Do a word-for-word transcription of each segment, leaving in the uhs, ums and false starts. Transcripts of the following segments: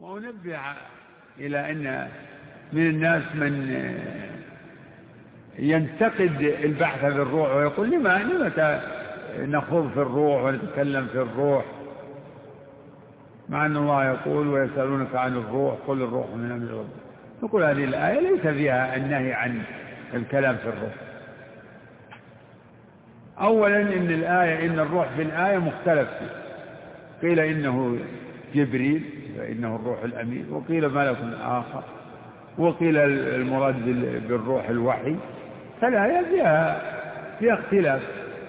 وأنبه إلى أن من الناس من ينتقد البحث في الروح ويقول لما لما نخوض في الروح ونتكلم في الروح، مع أن الله يقول ويسألونك عن الروح قل الروح من أمر ربك. نقول هذه الآية ليس فيها النهي عن الكلام في الروح. أولا إن الآية إن الروح في الآية مختلف فيه، قيل إنه جبريل فإنه الروح الأمين، وقيل ملك آخر، وقيل المراد بالروح الوحي، فالآية فيها فيها اختلاف.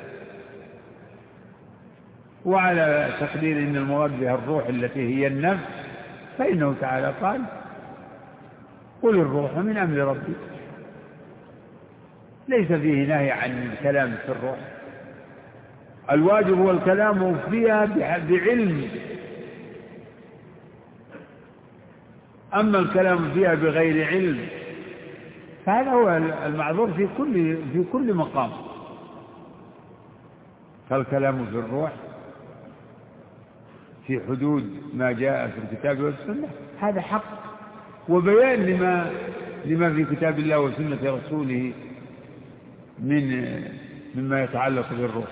وعلى تقدير إن المراد بها الروح التي هي النفس فإنه تعالى قال قل الروح من أمر ربي، ليس فيه نهي عن الكلام في الروح. الواجب هو الكلام فيها بعلم، أما الكلام فيها بغير علم فهذا هو المعذور في كل في كل مقام. فالكلام في الروح في حدود ما جاء في الكتاب والسنة هذا حق، وبيان لما لما في كتاب الله وسنة رسوله من مما يتعلق بالروح.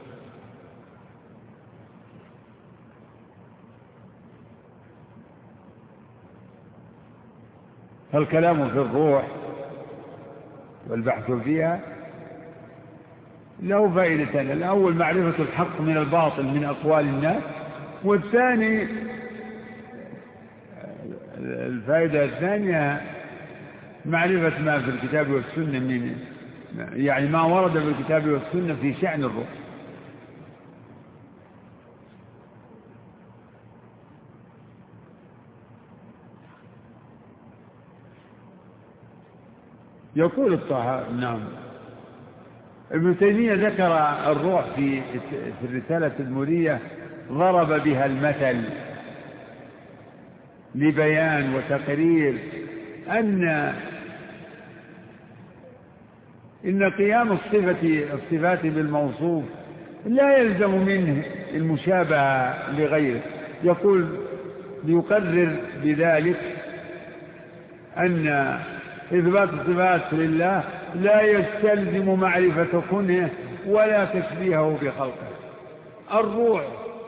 فالكلام في الروح والبحث فيها له فائدتان: الأول معرفة الحق من الباطل من أقوال الناس، والثاني الفائدة الثانية معرفة ما في الكتاب والسنة من يعني ما ورد في الكتاب والسنة في شأن الروح. يقول الطحاوي نعم ابن تيمية ذكر الروح في في الرسالة التدمرية، ضرب بها المثل لبيان وتقرير أن إن قيام الصفة الصفات بالموصوف لا يلزم منه المشابهة لغيره. يقول ليقرر بذلك أن إثبات الصفات لله لا يستلزم معرفة كنه ولا تشبيهه بخلقه. الروح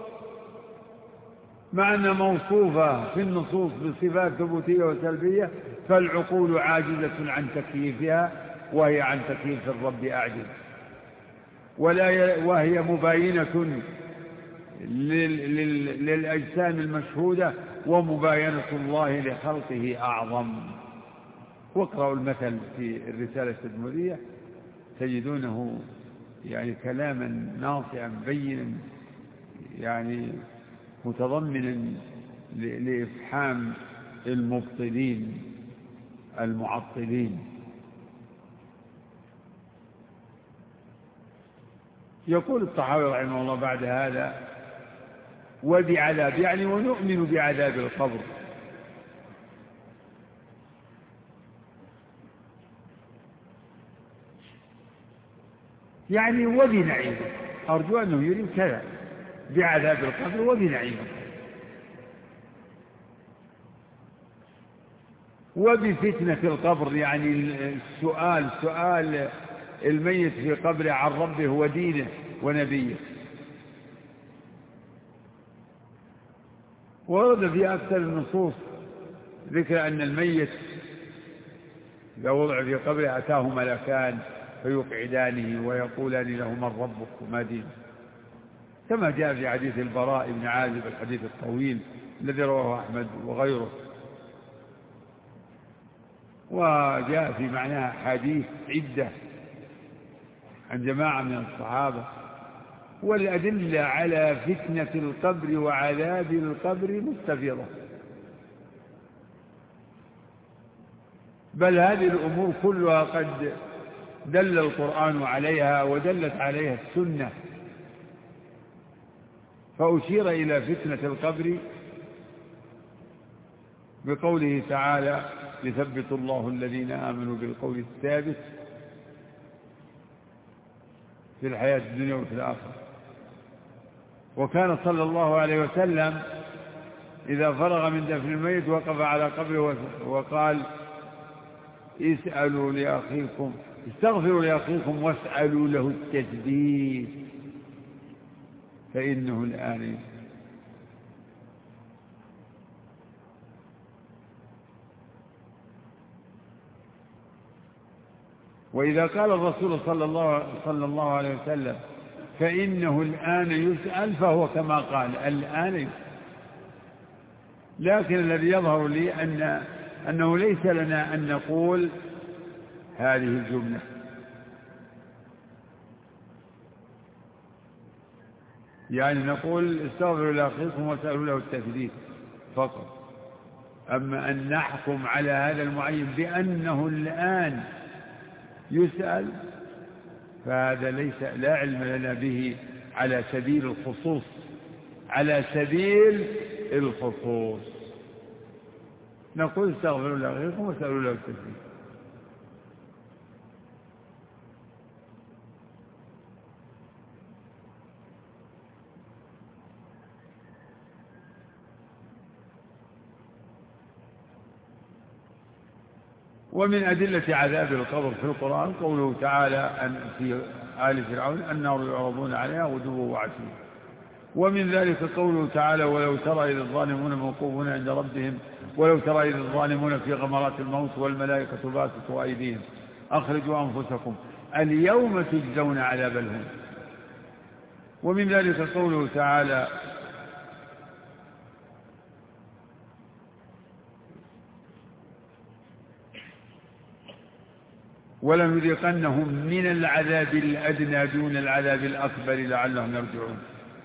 مع أن موصوفة في النصوص بصفات ثبوتية وسلبية، فالعقول عاجزة عن تكييفها، وهي عن تكييف الرب أعجز، ولا ي... وهي مباينة لل... لل... للأجسام المشهودة، ومباينة الله لخلقه أعظم. واقرأوا المثل في الرسالة التدمرية تجدونه يعني كلاما ناصعا بينا، يعني متضمنا لإفحام المبطلين المعطلين. يقول الطحاوي رحمه الله بعد هذا: وبعذاب، يعني ونؤمن بعذاب القبر. يعني وبنعيمه، أرجو أنه يريد كذا، بعذاب القبر وبنعيمه، وبفتنة القبر، يعني السؤال سؤال الميت في قبره عن ربه ودينه ونبيه. ورد في أكثر النصوص ذكر أن الميت إذا وضع في قبره أتاه ملكان فيقعدانه ويقولان له من ربك وما دينك، كما جاء في حديث البراء بن عازب الحديث الطويل الذي رواه أحمد وغيره. وجاء في معناها حديث عدة عن جماعة من الصحابة. والأدلة على فتنة القبر وعذاب القبر مستفيضة، بل هذه الأمور كلها قد دل القرآن عليها ودلت عليها السنة. فأشير إلى فتنة القبر بقوله تعالى: يثبت الله الذين آمنوا بالقول الثابت في الحياة الدنيا وفي الآخرة. وكان صلى الله عليه وسلم إذا فرغ من دفن الميت وقف على قبره وقال اسألوا لأخيكم استغفروا لأخيكم واسألوا له التثبيت فإنه الآن. وإذا قال الرسول صلى الله, صلى الله عليه وسلم فإنه الآن يسأل فهو كما قال الآن يسأل. لكن الذي يظهر لي أن أنه ليس لنا أن نقول هذه الجملة، يعني نقول استغفروا لأخيكم واسألوا له التثبيت فقط. أما أن نحكم على هذا المعين بأنه الآن يسأل فهذا ليس لا علم لنا به على سبيل الخصوص، على سبيل الخصوص نقول استغفروا لأخيكم واسألوا له التثبيت. ومن أدلة عذاب القبر في القرآن قوله تعالى أن في آل فرعون النار يعرضون عليها غدوا وعشيا. ومن ذلك قوله تعالى ولو ترى إذ الظالمون موقوفون عند ربهم ولو ترى إذ الظالمون في غمرات الموت والملائكة باسطوا أيديهم أخرجوا أنفسكم اليوم تجزون عذاب الهون. ومن ذلك قوله تعالى ولنذيقنهم من العذاب الأدنى دون العذاب الأكبر لعلهم يرجعون.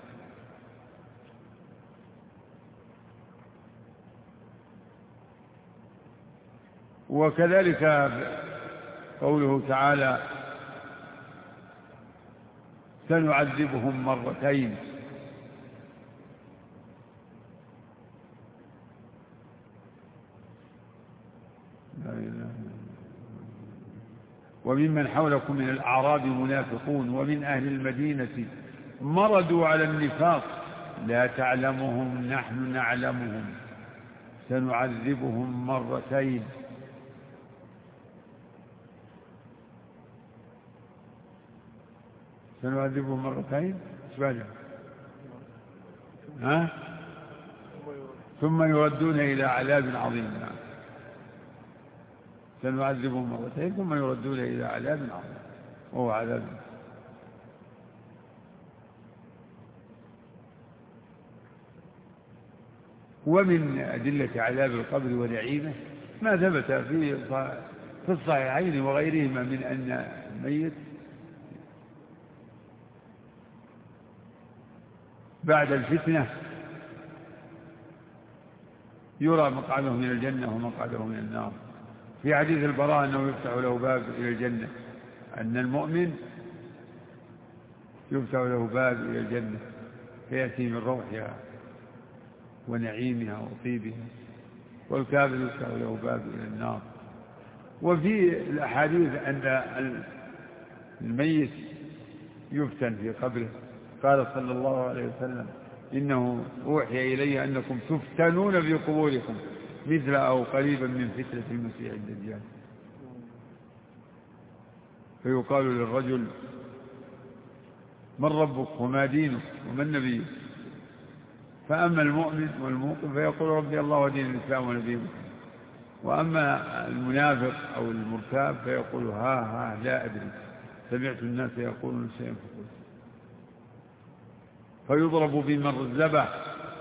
وكذلك قوله تعالى سنعذبهم مرتين لا إله وممن حولكم من الأعراب منافقون ومن أهل المدينة مردوا على النفاق لا تعلمهم نحن نعلمهم سنعذبهم مرتين سنعذبهم مرتين اسمعنا ها ثم يردون إلى عذاب عظيم. سنعذبهم مرتين ثم يردون إلى عذاب عظيم وهو عذاب. ومن أدلة عذاب القبر ونعيمه ما ثبت في في الصحيحين وغيرهما من أن الميت بعد الفتنة يرى مقعده من الجنة ومقعده من النار. في حديث البراء أنه يفتح له باب إلى الجنة، أن المؤمن يفتح له باب إلى الجنة فيأتي من روحها ونعيمها وطيبها، والكافر يفتح له باب إلى النار. وفي الأحاديث أن الميت يفتن في قبره، قال صلى الله عليه وسلم إنه أوحي إلي أنكم تفتنون في قبوركم مثل أو قريبا من فتنة المسيح الدجال. فيقال للرجل من ربك وما دينك ومن نبيك؟ فأما المؤمن والموقن فيقول ربي الله ودين الإسلام ونبيه. وأما المنافق أو المرتاب فيقول ها ها لا أدري سمعت الناس يقولون شيئا فقلت. فيضرب بمرزبة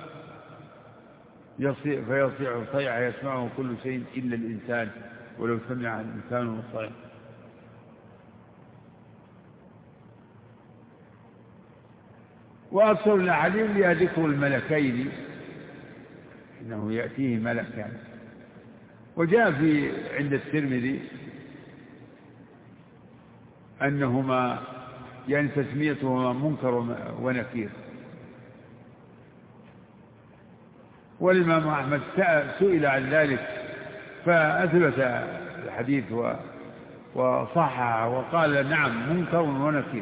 فيصيح صيحة يسمعه كل شيء إلا الإنسان ولو سمع الإنسان الصيحة. وأكثر الأحاديث لها ذكر الملكين إنه يأتيه ملكان. وجاء في عند الترمذي أنهما يعني تسميتهما منكر ونكير. والإمام أحمد سئل عن ذلك فأثبت الحديث وصححه وقال نعم منكر ونكير،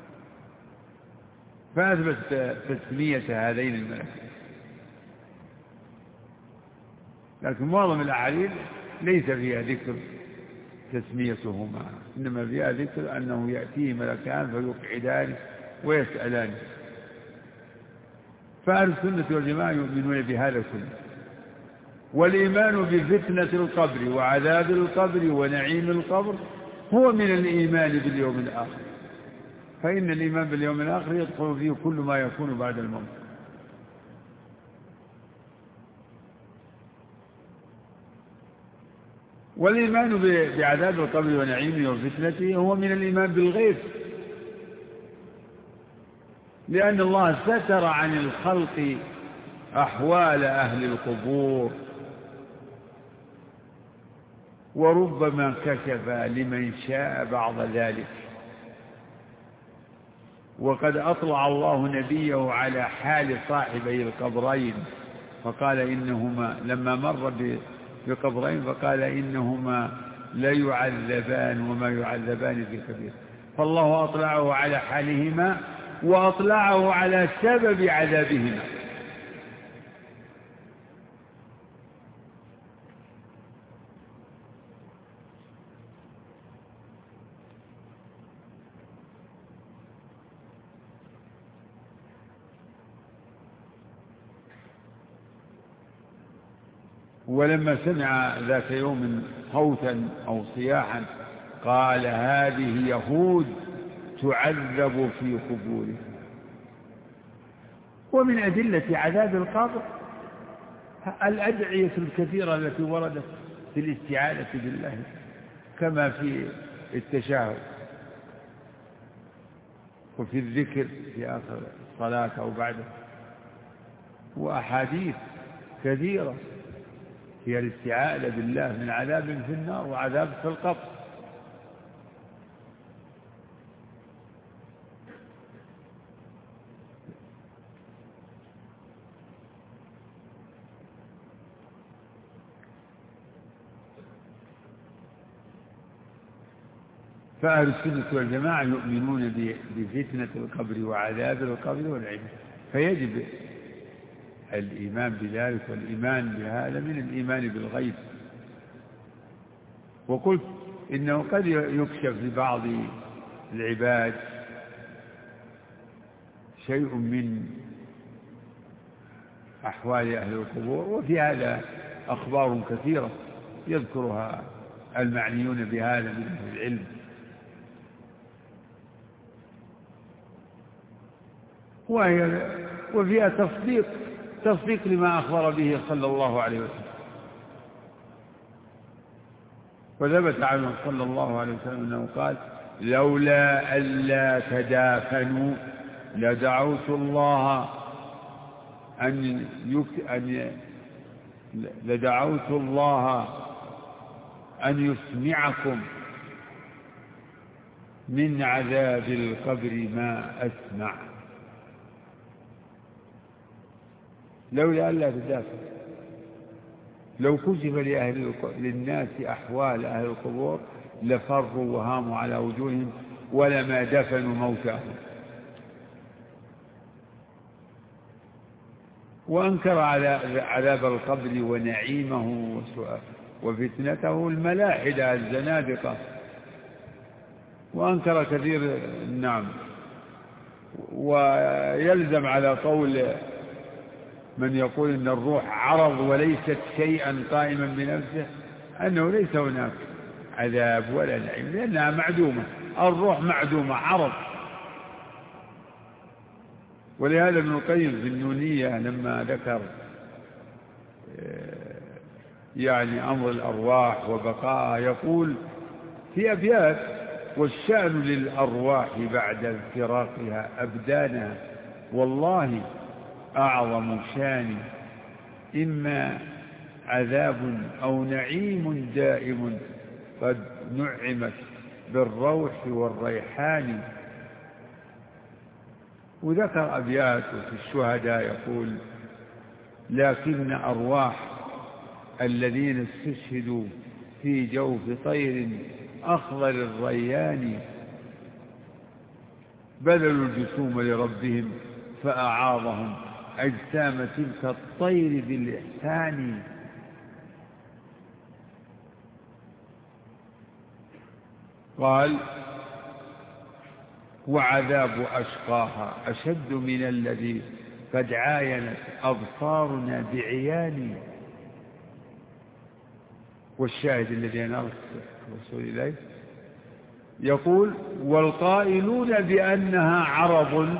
فأثبت تسمية هذين الملكين. لكن معظم الأحاديث ليس فيها ذكر تسميتهما، إنما فيها ذكر أنه يأتيه ملكان فيقعدان ويسألان. فأهل السنة والجماعة يؤمنون بهذا كله. والإيمان بفتنة القبر وعذاب القبر ونعيم القبر هو من الإيمان باليوم الآخر، فإن الإيمان باليوم الآخر يدخل فيه كل ما يكون بعد الموت. والإيمان بعذاب القبر ونعيمه وفتنته هو من الإيمان بالغيب، لأن الله ستر عن الخلق أحوال أهل القبور، وربما كشف لمن شاء بعض ذلك. وقد أطلع الله نبيه على حال صاحبي القبرين فقال إنهما لما مر بقبرين فقال إنهما لا يعذبان وما يعذبان في كبير، فالله أطلعه على حالهما وأطلعه على سبب عذابهما. ولما سمع ذات يوم صوتا أو صياحا قال هذه يهود تعذب في قبورها. ومن أدلة عذاب القبر الأدعية الكثيرة التي وردت في الاستعاذة بالله كما في التشهد وفي الذكر في آخر الصلاة أو بعده، وأحاديث كثيرة هي الاستعاذة بالله من عذاب في النار وعذاب في القبر. فأهل السنة والجماعة يؤمنون بفتنة القبر وعذاب القبر والعلم، فيجب الإيمان بذلك، والإيمان بهذا من الإيمان بالغيب. وقلت إنه قد يكشف لبعض العباد شيء من أحوال أهل القبور، وفي هذا أخبار كثيرة يذكرها المعنيون بهذا من أهل العلم. وهي وفيها تصديق تصديق لما أخبر به صلى الله عليه وسلم. وثبت عنه صلى الله عليه وسلم أنه قال لولا ألا تدافنوا لدعوت الله أن يك... أن لدعوت الله أن يسمعكم من عذاب القبر ما أسمع. لولا ألا تدافن، لو كشف لأهل للناس أحوال أهل القبور لفروا وهاموا على وجوههم ولما دفنوا موتاهم. وأنكر على عذاب القبر ونعيمه وفتنته الملاحدة الزنادقة، وأنكر كثير النعم. ويلزم على قول من يقول إن الروح عرض وليست شيئا قائما بنفسه أنه ليس هناك عذاب ولا نعيم، لأنها معدومة، الروح معدومة عرض. ولهذا ابن القيم في النونية لما ذكر يعني أمر الأرواح وبقاء يقول في أبيات والشأن للأرواح بعد انفراقها أبدانها والله أعظم شان إما عذاب أو نعيم دائم قد نعمت بالروح والريحان. وذكر أبيات في الشهداء يقول لكن أرواح الذين استشهدوا في جوف طير أخضر الريان بذلوا الجسوم لربهم فأعاظهم أجسام تلك الطير بالإحسان. قال وعذاب أشقاها أشد من الذي قد عاينت أبصارنا بعيان. والشاهد الذي نرى رسول الله يقول والقائلون بأنها عرب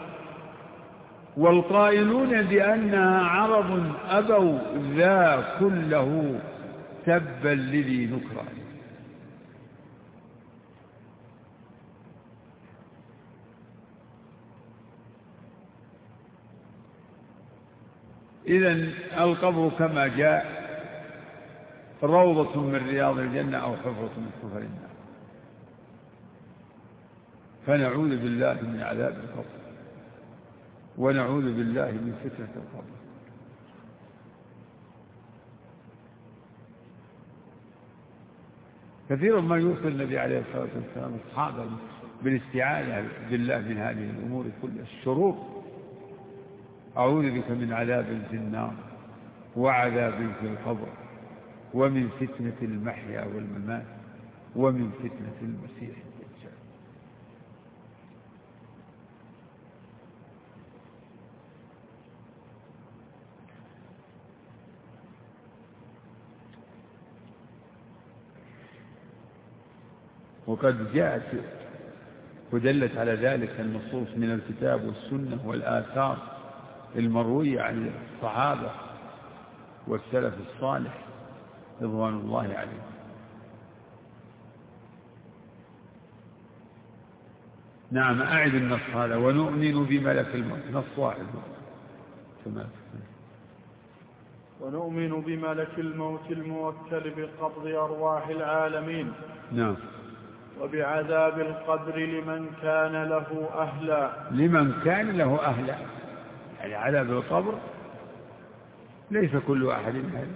والقائلون بأنها عرب أبوا ذا كله تبا لذي نكران. إذن القبر كما جاء روضة من رياض الجنة أو حفرة من حفر النار. فنعوذ بالله من عذاب القبر ونعوذ بالله من فتنة القبر. كثيرا ما يوصي النبي عليه الصلاة والسلام أصحابه بالاستعاذة بالله من هذه الأمور كلها الشرور. أعوذ بك من عذاب في النار وعذاب في القبر ومن فتنة المحيا والممات ومن فتنة المسيح الدجال. وقد جاءت ودلت على ذلك النصوص من الكتاب والسنة والآثار المروية عن الصحابة والسلف الصالح رضوان الله عليهم. نعم أعد النص هذا ونؤمن بملك الموت نص واحد كما ونؤمن بملك الموت الموكل بقبض أرواح العالمين. نعم. وبعذاب القبر لمن كان له أهلا لمن كان له أهلا يعني عذاب القبر ليس كل أحد أهلا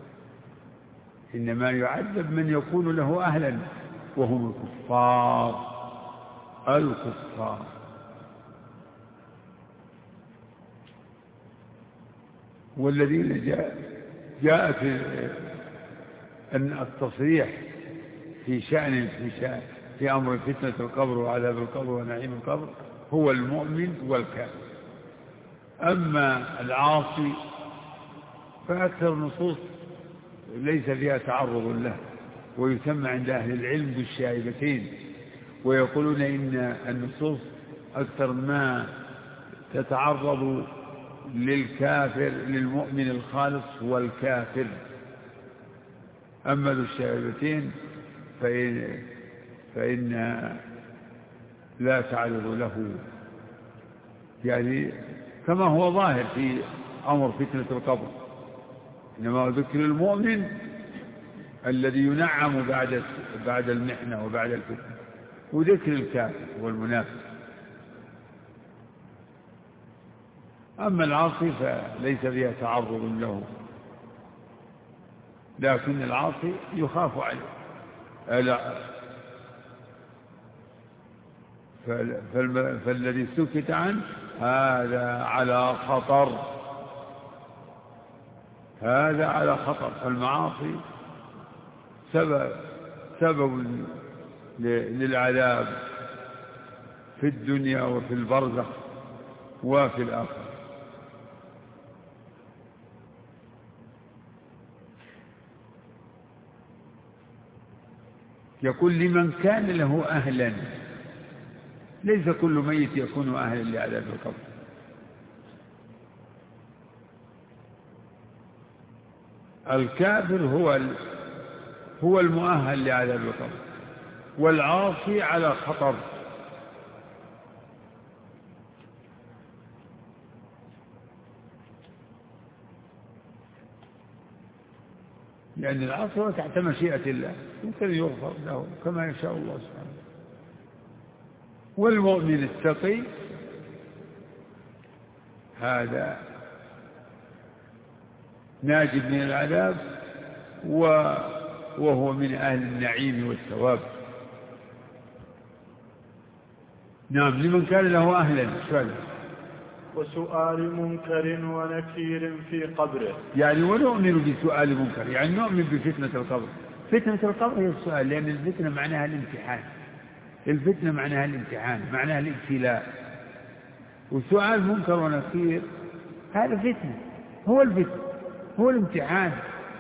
إنما يعذب من يكون له أهلا وهم الكفار الكفار. والذين جاء جاء في التصريح في شأن في شأن في أمر فتنة القبر وعذاب القبر ونعيم القبر هو المؤمن والكافر. أما العاصي فأكثر النصوص ليس فيها تعرض له ويسمى عند أهل العلم بالشائبتين ويقولون إن النصوص أكثر ما تتعرض للكافر للمؤمن الخالص والكافر. أما ذو الشائبتين فإن, فإن لا تعرض له يعني كما هو ظاهر في أمر فتنة القبر إنما ذكر المؤمن الذي ينعم بعد بعد المحنة وبعد الفتنة وذكر الكافر والمنافق. أما العاصي فليس فيها تعرض له لكن العاصي يخاف عليه فالذي سكت عنه هذا على خطر هذا على خطر. فالمعاصي سبب سبب للعذاب في الدنيا وفي البرزخ وفي الآخرة. يقول لمن كان له أهلا ليس كل ميت يكون أهلا لعذاب القبر. الكافر هو هو المؤهل لعذاب القبر والعاصي على خطر. لأن العاصي تحت مشيئة الله يمكن يغفر له كما يشاء الله سبحانه. والمؤمن التقي هذا ناجب من العذاب وهو من أهل النعيم والثواب. نعم لمن كان له أهلا فعلا. وسؤال منكر ونكير في قبره يعني ونؤمن بسؤال منكر يعني نؤمن بفتنة القبر. فتنة القبر هي السؤال لأن الفتنة معناها الامتحان الفتنة معناها الامتحان، معناها الابتلاء. وسؤال منكر ونكير هذا فتنة، هو الفتنة، هو الامتحان،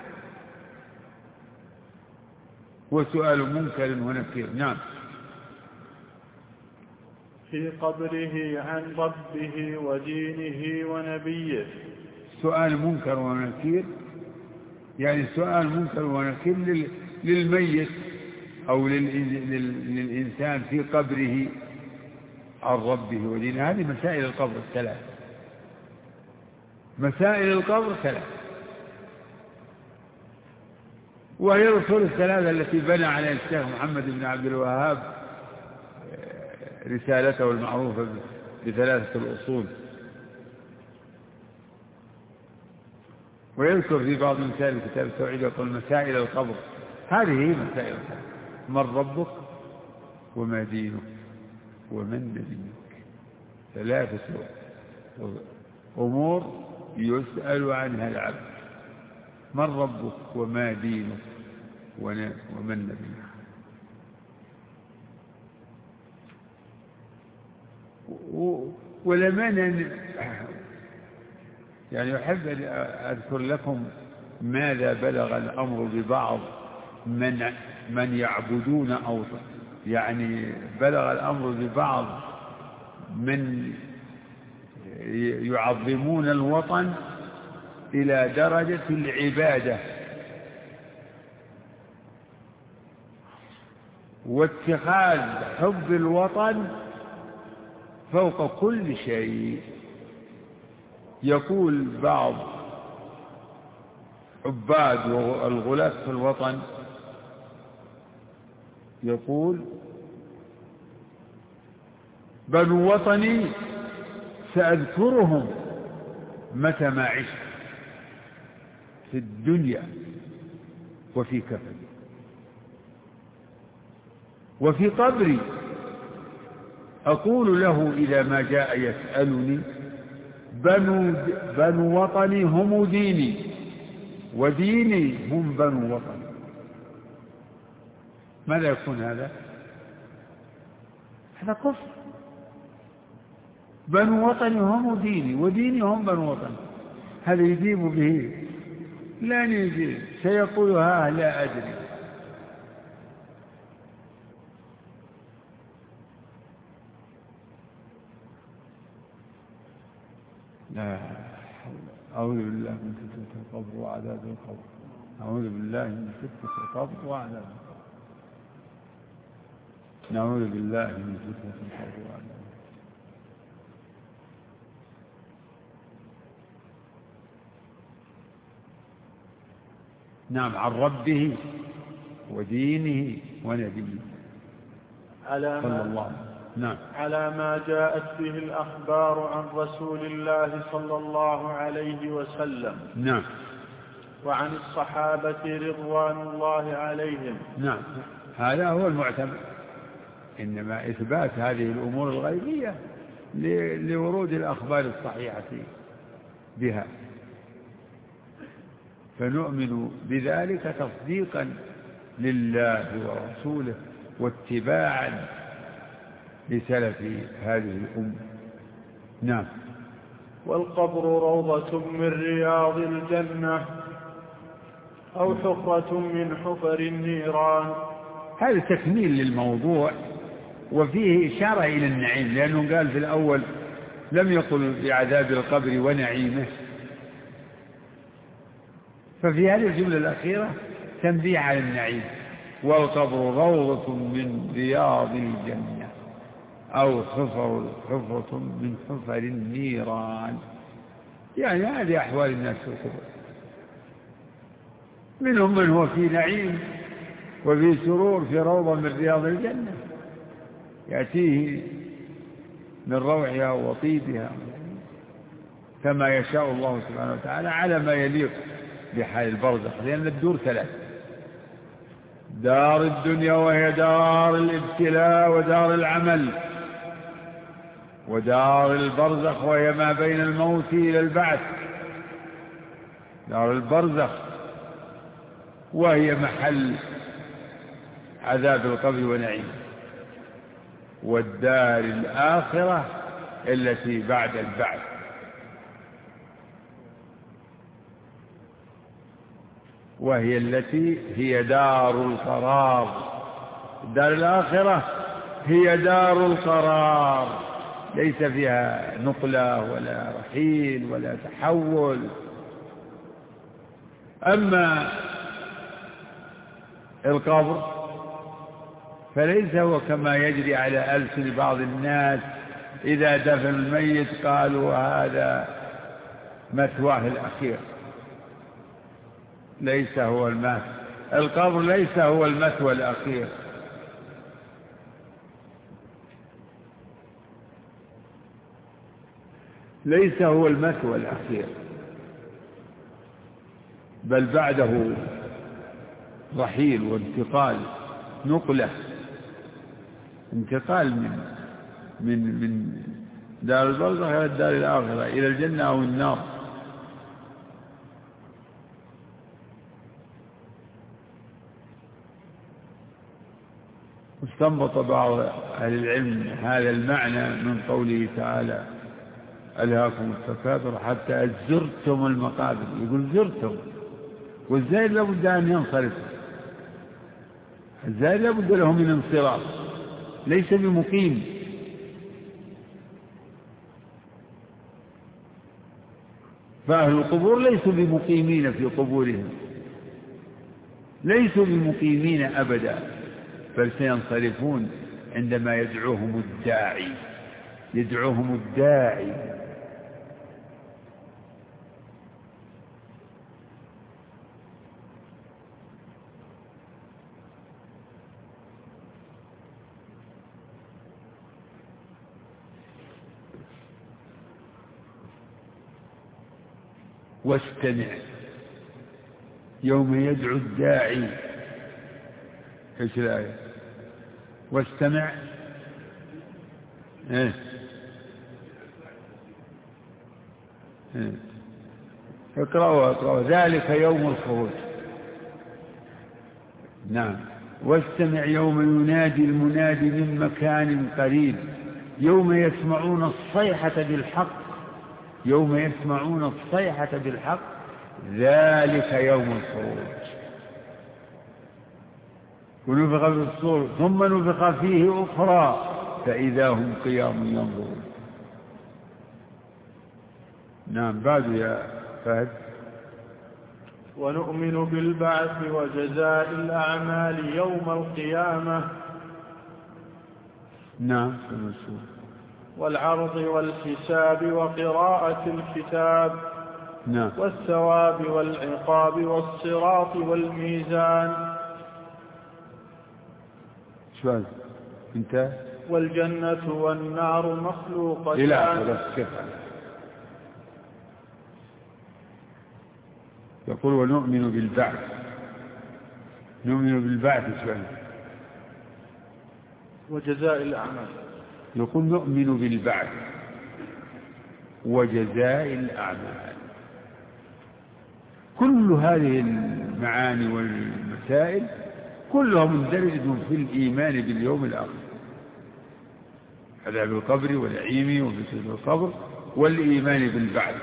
هو سؤال منكر ونكير. نعم. في قبره عن ربه ودينه ونبيه. سؤال منكر ونكير يعني سؤال منكر ونكير للميت أو للإنسان في قبره عن ربه ودينه. هذه مسائل القبر الثلاث، مسائل القبر ثلاث، وهي الأصول الثلاثة التي بنى عليها الشيخ محمد بن عبد الوهاب رسالته المعروفة بثلاثة الأصول. ويذكر في بعض مسائل كتاب التوحيد يقول مسائل القبر، هذه هي مسائل القبر: من ربك وما دينك ومن نبيك. ثلاثة أمور يسأل عنها العبد: من ربك وما دينك ومن نبيك. ولما يعني أحب أن أذكر لكم ماذا بلغ الأمر ببعض من من يعبدون أو يعني بلغ الأمر ببعض من يعظمون الوطن إلى درجة العبادة واتخاذ حب الوطن فوق كل شيء. يقول بعض عباد الغلاة في الوطن، يقول: بنو وطني سأذكرهم متى ما عشت في الدنيا وفي كفني وفي قبري، أقول له إذا ما جاء يسألني: بنو, بنو وطني هم ديني وديني هم بنو وطني. ماذا يكون هذا؟ هذا كفر. بنو وطني هم ديني وديني هم بنو وطني، هذا يجيب به؟ لا يجيب. سيقول: ها لا أدري. لا، أعوذ بالله من فتنة القبر وعذاب القبر. أعوذ بالله من فتنة القبر وعذاب القبر. نعوذ بالله من فتنة القبر وعذاب القبر. نعم، عن ربه ودينه ونبيه على صلى الله عليه وسلم. نعم. على ما جاءت به الأخبار عن رسول الله صلى الله عليه وسلم. نعم. وعن الصحابة رضوان الله عليهم. نعم، هذا هو المعتمد. إنما إثبات هذه الأمور الغيبية لورود الأخبار الصحيحة بها، فنؤمن بذلك تصديقا لله ورسوله واتباعا لسلف هذه الأمة. نعم. والقبر روضة من رياض الجنة أو حفرة من حفر النيران. هذا تكميل للموضوع وفيه إشارة إلى النعيم، لأنه قال في الأول لم يقل بعذاب القبر ونعيمه، ففي هذه الجملة الأخيرة تنبيه على النعيم. والقبر روضة من رياض الجنة أو حفر حفرة من حفر النيران، يعني هذه أحوال الناس في القبور. منهم من هو في نعيم وفي سرور في روضة من رياض الجنة يأتيه من روعها وطيبها كما يشاء الله سبحانه وتعالى على ما يليق بحال البرزخ، لأن الدور ثلاث: دار الدنيا وهي دار الابتلاء ودار العمل، ودار البرزخ وهي ما بين الموت إلى البعث، دار البرزخ وهي محل عذاب القبر ونعيم. والدار الآخرة التي بعد البعث. وهي التي هي دار القرار. الدار الآخرة هي دار القرار، ليس فيها نقلة ولا رحيل ولا تحول. أما القبر فليس هو كما يجري على ألسن بعض الناس إذا دفن الميت قالوا هذا مثواه الأخير. ليس هو المثوى، القبر ليس هو المثوى الأخير. ليس هو المثوى الأخير، بل بعده رحيل وانتقال، نقلة، انتقال من من من دار البرزخ إلى الدار الآخرة، إلى الجنة أو النار. استنبط بعض أهل العلم هذا المعنى من قوله تعالى ألهاكم التكاثر حتى زرتم المقابر. يقول زرتم، والزائر لابد أن ينصرف، الزائر لابد له من انصراف، ليس بمقيم. فأهل القبور ليسوا بمقيمين في قبورهم، ليسوا بمقيمين أبدا، بل سينصرفون عندما يدعوهم الداعي، يدعوهم الداعي. واستمع يوم يدعو الداعي. ايش الآية؟ واستمع ايه ايه اقرأوا اقرأوا ذلك يوم الخروج. نعم. واستمع يوم ينادي المنادي من مكان قريب يوم يسمعون الصيحة بالحق، يوم يسمعون الصيحة بالحق ذلك يوم الخروج. ونفخ في الصور ثم نفخ فيه أخرى فإذا هم قيام ينظرون. نعم. بعد يا فهد. ونؤمن بالبعث وجزاء الأعمال يوم القيامة. نعم. والعرض والحساب وقراءة الكتاب. نعم. والثواب والعقاب والصراط والميزان. شوال انت. والجنة والنار مخلوقتان. إلى آخره. كيف يقول ونؤمن بالبعث. نؤمن بالبعث شوال. وجزاء الأعمال. يقول نؤمن بالبعث وجزاء الأعمال. كل هذه المعاني والمسائل كلها مندرجة في الإيمان باليوم الآخر، عذاب القبر ونعيمه وفتنة القبر والإيمان بالبعث.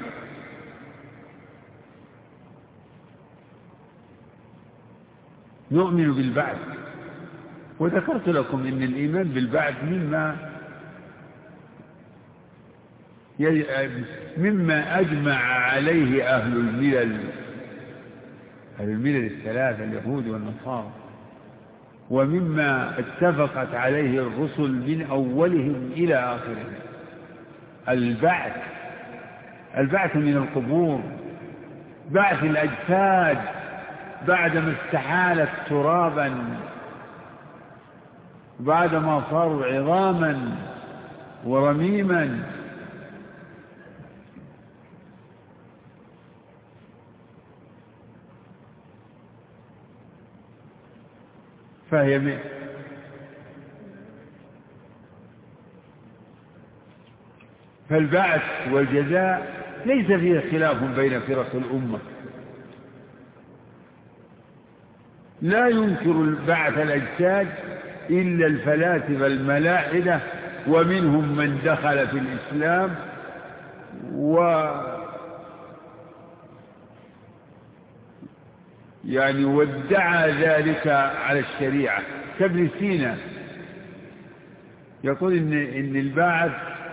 نؤمن بالبعث، وذكرت لكم أن الإيمان بالبعث مما مما أجمع عليه أهل الملل أهل الملل الثلاثة اليهود والنصارى، ومما اتفقت عليه الرسل من أولهم إلى آخرهم. البعث البعث من القبور، بعث الأجساد بعدما استحالت ترابا، بعدما صاروا عظاما ورميما. فهي من فالبعث والجزاء ليس فيه خلاف بين فرق الأمة. لا ينكر البعث الأجساد إلا الفلاسفة الملاحدة، ومنهم من دخل في الإسلام و يعني وادعى ذلك على الشريعة. كابن سينا يقول إن, إن البعث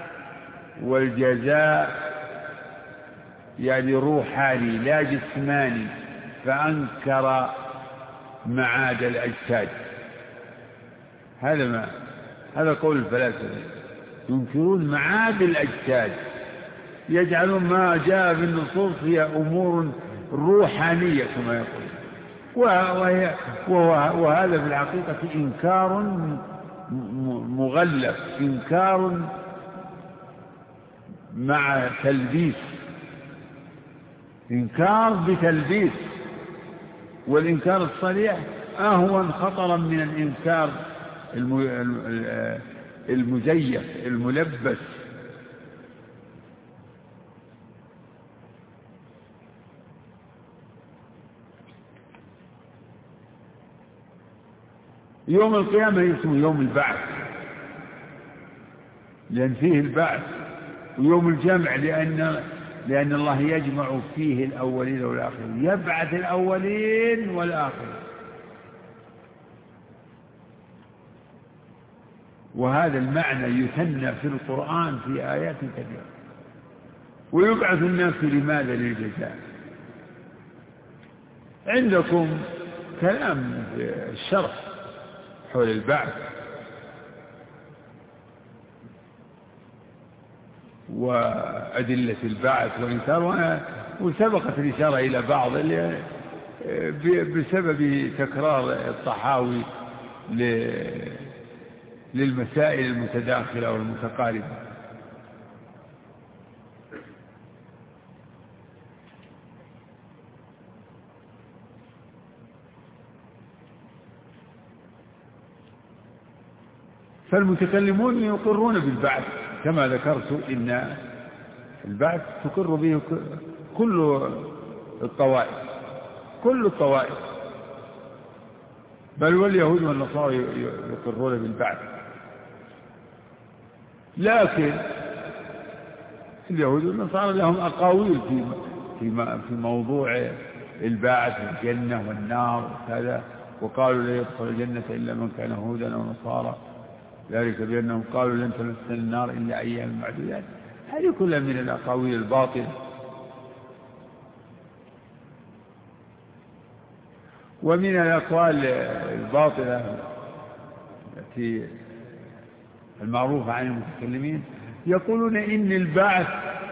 والجزاء يعني روحاني لا جسماني، فأنكر معاد الأجساد. هذا ما هذا قول الفلاسفة، ينكرون معاد الأجساد، يجعلون ما جاء في النصوص هي أمور روحانية كما يقول، وهي وهذا في الحقيقة إنكار مغلف، إنكار مع تلبيس، إنكار بتلبيس. والإنكار الصريح أهون خطرا من الإنكار المزيف الملبس. يوم القيامة اسمه يوم البعث لأن فيه البعث، ويوم الجمع لأن لأن الله يجمع فيه الأولين والآخرين، يبعث الأولين والآخرين. وهذا المعنى يثنى في القرآن في آيات كثيرة. ويبعث الناس لماذا؟ للجزاء. عندكم كلام في الشرح حول البعث وأدلة البعث وإنكار، وسبقت الإشارة إلى بعض بسبب تكرار الطحاوي للمسائل المتداخلة والمتقاربة. فالمتكلمون يقرون بالبعث كما ذكرت، إن البعث تقر به كل الطوائف كل الطوائف بل واليهود والنصارى يقرون بالبعث. لكن اليهود والنصارى لهم أقاويل في في موضوع البعث والجنة والنار وكذا، وقالوا لا يدخل الجنة إلا من كان هودا أو نصارى، ذلك بأنهم قالوا لن تمسنا النار إلا أيام معدودات. هذه كلها من الأقاويل الباطلة. ومن الأقوال الباطلة التي المعروفة عن المتكلمين يقولون إن البعث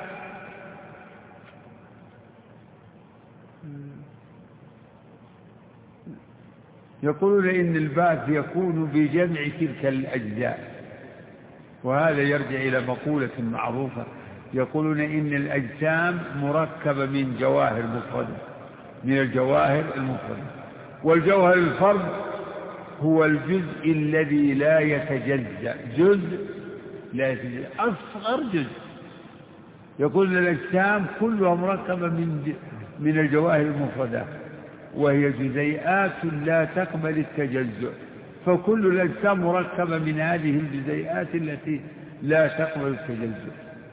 يقولون إن البعث يكون بجمع تلك الأجزاء. وهذا يرجع إلى مقولة معروفة، يقولون إن الأجسام مركبة من جواهر مفردة، من الجواهر المفردة، والجوهر الفرد هو الجزء الذي لا يتجزأ، جزء لا يتجزأ، أصغر جزء. يقول الأجسام كلها مركبة من من الجواهر المفردة، وهي جزيئات لا تقبل التجزؤ، فكل الأجسام مركبة من هذه الجزيئات التي لا تقبل التجزؤ.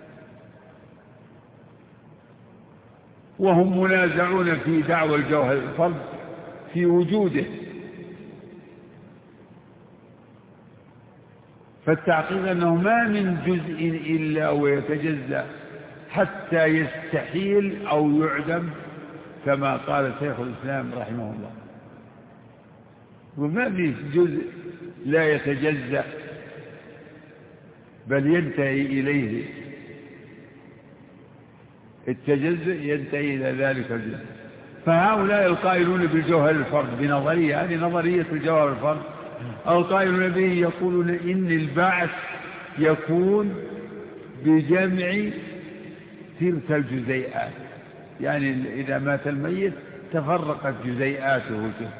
وهم منازعون في دعوى الجوهر الفرد في وجوده، فالتعقيد أنه ما من جزء إلا ويتجزأ حتى يستحيل أو يعدم، كما قال شيخ الإسلام رحمه الله. وما في جزء لا يتجزأ بل ينتهي إليه التجزؤ، ينتهي إلى ذلك الجزء. فهؤلاء القائلون بالجوهر الفرد بنظرية، هذه نظرية الجوهر الفرد، القائلون به يقولون إن البعث يكون بجمع تلك الجزيئات، يعني إذا مات الميت تفرقت جزيئاته كده،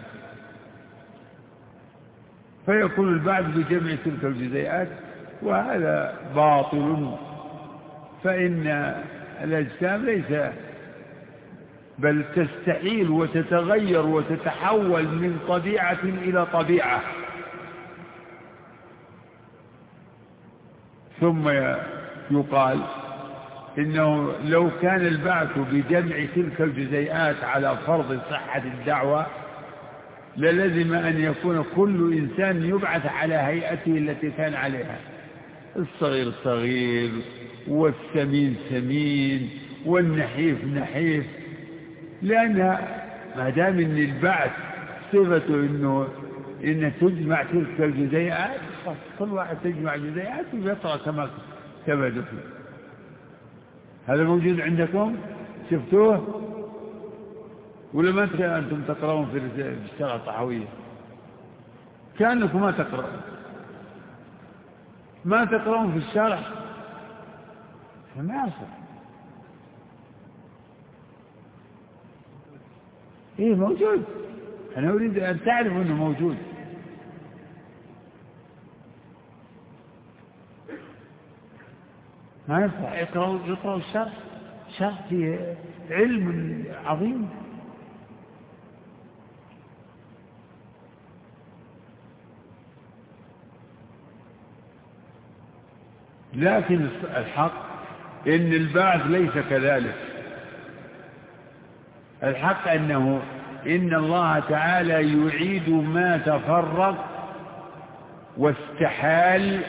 فيكون البعث بجمع تلك الجزيئات، وهذا باطل. فإن الأجسام ليس بل تستحيل وتتغير وتتحول من طبيعة إلى طبيعة، ثم يقال إنه لو كان البعث بجمع تلك الجزيئات على فرض صحة الدعوة للزم أن يكون كل إنسان يبعث على هيئته التي كان عليها، الصغير صغير والسمين سمين والنحيف نحيف، لأن ما دام أن البعث صفته إنه إن تجمع تلك الجزيئات، كل واحد تجمع جزيئات ويطلع كما كما فيه. هذا موجود عندكم؟ شفتوه ولا ما أنتم تقرؤون في الشرع الطحاوية؟ كأنكم ما تقرؤون ما تقرؤون في الشرع، فما يصح. إيه موجود، أنا أريد أن تعرف أنه موجود. ما يصح يقرأوا يقرأوا الشرع، شرع فيه علم عظيم. لكن الحق إن البعث ليس كذلك. الحق أنه إن الله تعالى يعيد ما تفرق واستحال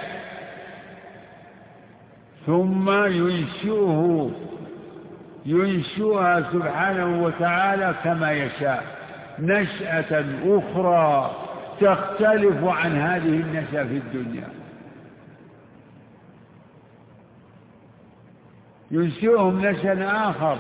ثم ينشئه ينشئها سبحانه وتعالى كما يشاء نشأة أخرى تختلف عن هذه النشأة في الدنيا. ينشئهم نشأ آخر.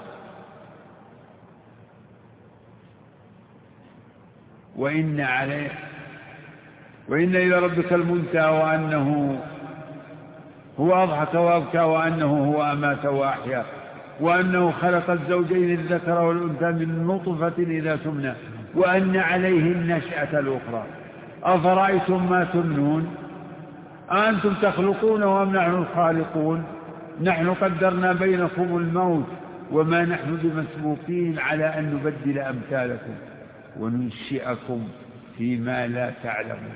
وإن عليه وإن إلى ربك المنتهى وأنه هو أضحك وأبكى وأنه هو أمات وأحيا وأنه خلق الزوجين الذكر والأنثى من نطفة إذا تمنى وأن عليه النشأة الأخرى. أفرأيتم ما تمنون أنتم تخلقونه أم نحن الخالقون؟ نحن قدرنا بينكم الموت وما نحن بمسبوقين على أن نبدل أمثالكم وننشئكم فيما لا تعلمون.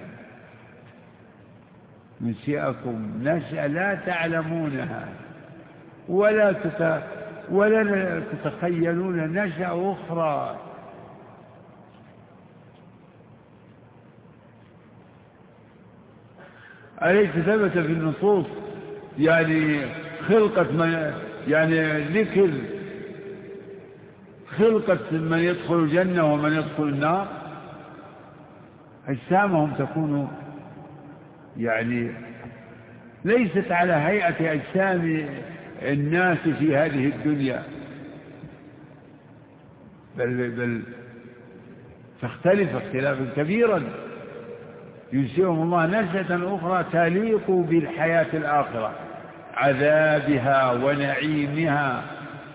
ننشئكم نشأة لا تعلمونها ولا تت... ولا تتخيلون نشأة أخرى. أليس ثبت في النصوص يعني خلقة من يعني ذكر خلقة من يدخل الجنة ومن يدخل النار؟ أجسامهم تكون يعني ليست على هيئة أجسام الناس في هذه الدنيا، بل, بل تختلف اختلافا كبيرا. ينشئهم الله نشأة أخرى تليق بالحياة الآخرة، عذابها ونعيمها.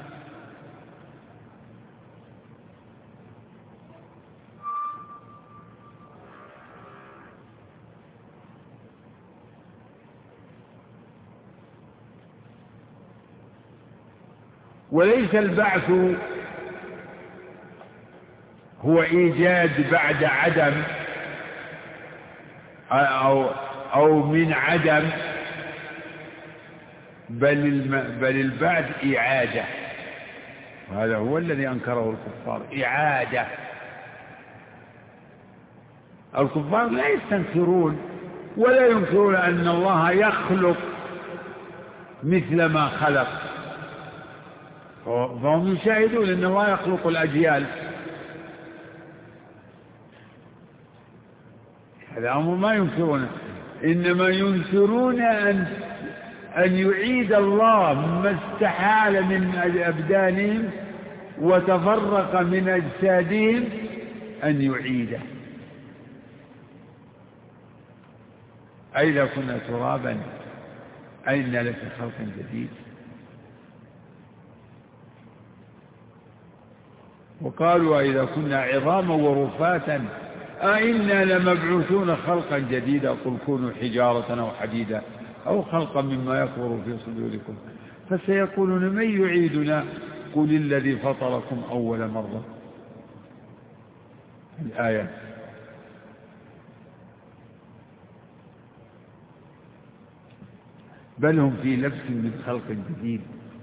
وليس البعث هو إيجاد بعد عدم أو, أو من عدم، بل, بل البعث إعادة، وهذا هو الذي أنكره الكفار. إعادة. الكفار لا يستنكرون ولا ينكرون أن الله يخلق مثل ما خلق، فهم يشاهدون أن الله يخلق الأجيال. هذا أمر ما ينكرونه، إنما ينكرون أن أن يعيد الله ما استحال من أبدانهم وتفرق من أجسادهم أن يعيده. أئذا كنا ترابا أئنا لفي خلق جديد. وقالوا أئذا كنا عظاما ورفاتا أئنا لمبعوثون خلقا جديدا قل كونوا حجارة أو حديدا أو خلقا مما يكبر في صدوركم فسيقولون من يعيدنا قل الذي فطركم أول مرة. الآية. بل هم في لبس من خلق جديد.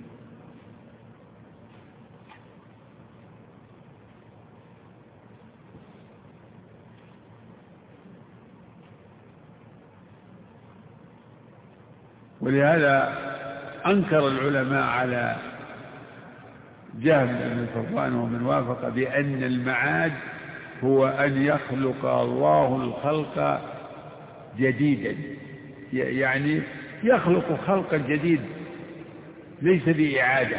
ولهذا أنكر العلماء على جهم بن صفوان ومن وافق بأن المعاد هو أن يخلق الله الخلق جديدا، يعني يخلق خلقا جديد ليس بإعادة.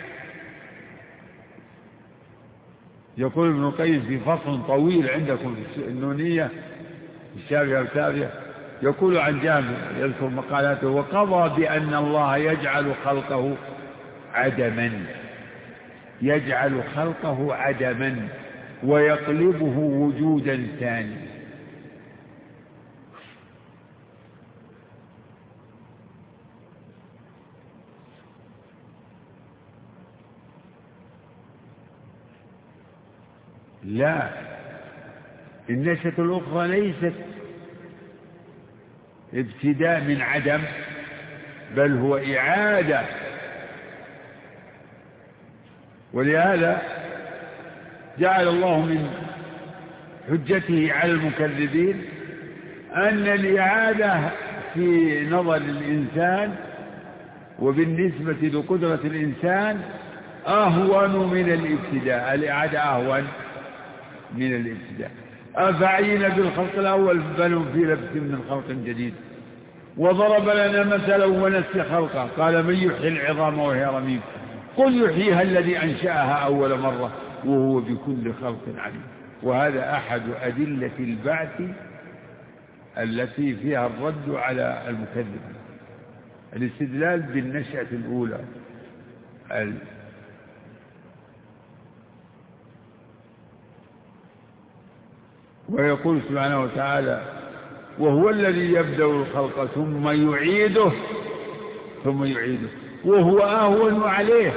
يقول ابن القيم في فصل طويل عندكم في النونية الشافعية والتابعة، يقول عن جابر يذكر مقالاته: وقضى بأن الله يجعل خلقه عدما يجعل خلقه عدما ويقلبه وجودا ثانيا. لا، النشأة الأخرى ليست ابتداء من عدم، بل هو إعادة. ولهذا جعل الله من حجته على المكذبين أن الإعادة في نظر الإنسان وبالنسبة لقدرة الإنسان أهون من الابتداء. الإعادة أهون من الابتداء. أفعينا بالخلق الأول بل هم في لبس من خلق جديد. وضرب لنا مثلا ونسي خلقه قال: من يحيي العظام وهي رميم قل يحييها الذي أنشأها أول مرة وهو بكل خلق عليم. وهذا أحد أدلة البعث التي فيها الرد على المكذب، الاستدلال بالنشأة الأولى. ويقول سبحانه وتعالى: وهو الذي يبدأ الخلق ثم يعيده ثم يعيده وهو أهون عليه.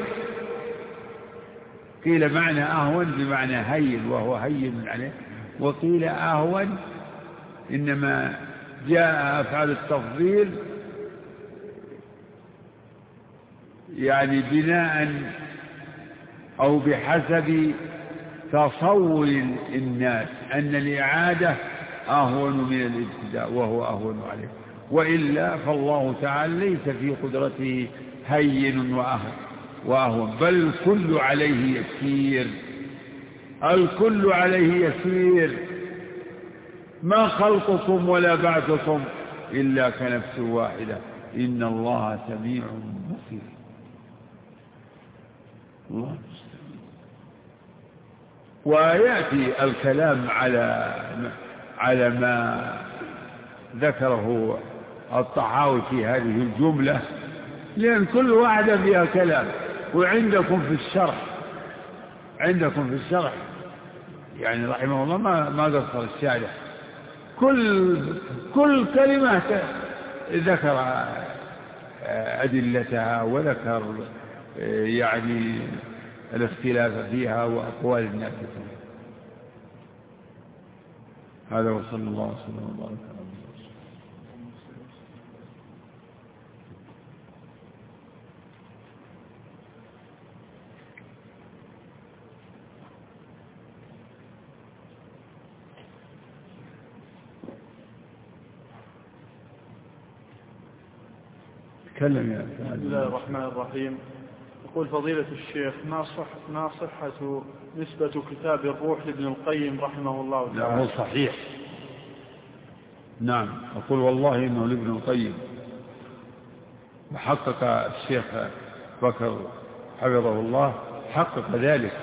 قيل معنى أهون بمعنى هين، وهو هين عليه، وقيل أهون إنما جاء أفعال التفضيل يعني بناء أو بحسب تصور الناس أن الإعادة أهون من الابتداء وهو أهون عليه، وإلا فالله تعالى ليس في قدرته هين وأهون، بل الكل عليه يسير. الكل عليه يسير. ما خلقكم ولا بعثكم إلا كنفس واحدة إن الله سميع بصير. الله. ويأتي الكلام على على ما ذكره الطحاوي في هذه الجملة، لأن كل واحدة فيها كلام. وعندكم في الشرح عندكم في الشرح يعني رحمه الله ما ما قصر الشارح، كل كل كلمة ذكر أدلتها وذكر يعني الاختلاف فيها وأقوال الناس فيها. هذا وصلى الله وسلم وبارك على محمد. تكلم يا بسم الله الرحمن الرحيم. يقول فضيلة الشيخ: ما صح ما صحة نسبة كتاب الروح لابن القيم رحمه الله تعالى؟ لا، هو صحيح. نعم، أقول والله إنه لابن القيم، وحقق الشيخ بكر حفظه الله حقق ذلك.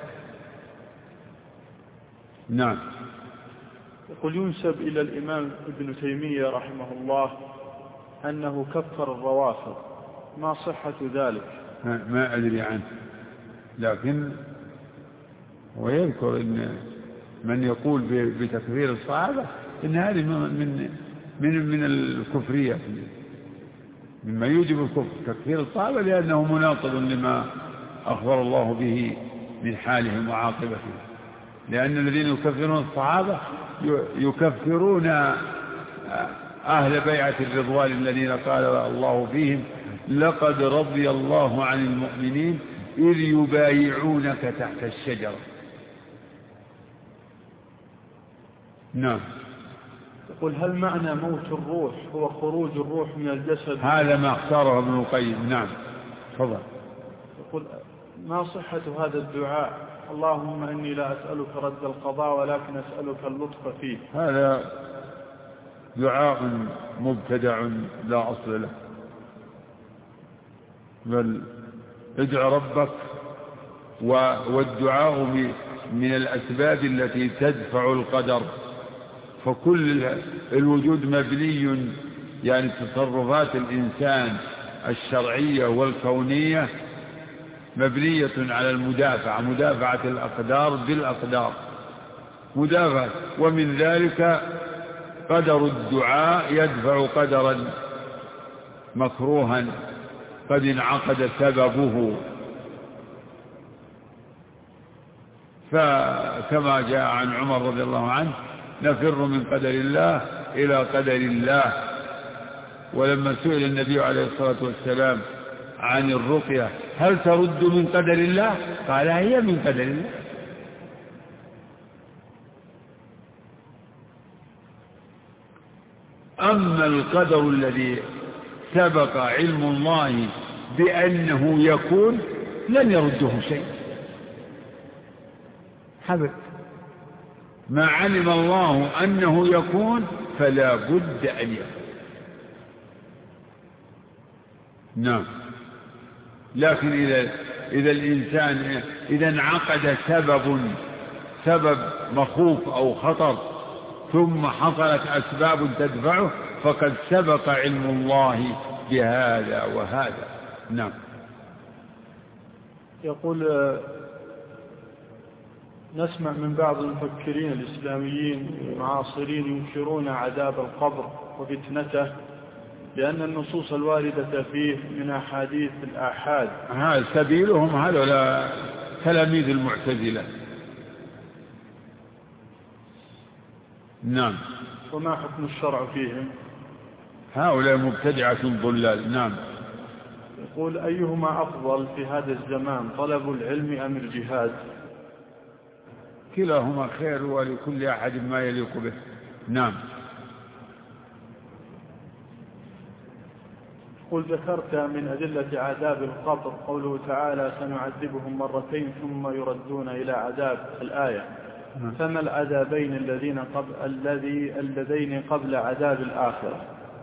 نعم. يقول ينسب إلى الإمام ابن تيمية رحمه الله أنه كفر الروافض، ما صحة ذلك؟ ما أدري عنه، لكن هو يذكر إن من يقول بتكفير الصحابة إن هذه من من من الكفرية، مما يوجب الكفر تكفير الصحابة، لأنه مناقض لما أخبر الله به من حالهم وعاقبتهم. لأن الذين يكفرون الصحابة يكفرون أهل بيعة الرضوان الذين قال الله فيهم لقد رضي الله عن المؤمنين إذ يبايعونك تحت الشجرة. نعم. يقول هل معنى موت الروح هو خروج الروح من الجسد؟ هذا ما اختاره ابن القيم. نعم تفضل. يقول ما صحة هذا الدعاء اللهم إني لا أسألك رد القضاء ولكن أسألك اللطف فيه؟ هذا دعاء مبتدع لا أصل له، بل ادع ربك، والدعاء من الأسباب التي تدفع القدر، فكل الوجود مبني، يعني تصرفات الإنسان الشرعية والكونية مبنية على المدافعة، مدافعة الأقدار بالأقدار مدافعة، ومن ذلك قدر الدعاء يدفع قدرا مكروها قد انعقد سببه، فكما جاء عن عمر رضي الله عنه نفر من قدر الله إلى قدر الله. ولما سئل النبي عليه الصلاة والسلام عن الرقية هل ترد من قدر الله؟ قال هي من قدر الله. أما القدر الذي سبق علم الله بأنه يكون لن يرده شيء حبت، ما علم الله أنه يكون فلا بد أن يكون. نعم. لكن إذا, إذا الإنسان إذا انعقد سبب سبب مخوف أو خطر ثم حصلت أسباب تدفعه فقد سبق علم الله بهذا وهذا. نعم. يقول نسمع من بعض المفكرين الإسلاميين المعاصرين ينكرون عذاب القبر وفتنته لأن النصوص الواردة فيه من أحاديث الآحاد. هذا سبيلهم هذا تلاميذ المعتزلة. نعم. وما حكم الشرع فيهم؟ هؤلاء مبتدعة ضلال. نعم. يقول أيهما أفضل في هذا الزمان طلب العلم أم الجهاد؟ كلاهما خير ولكل أحد ما يليق به. نعم. قل ذكرت من أدلة عذاب القبر قوله تعالى سنعذبهم مرتين ثم يردون إلى عذاب الآية، فما العذابين الذين قبل الذي اللذين قبل عذاب الآخرة؟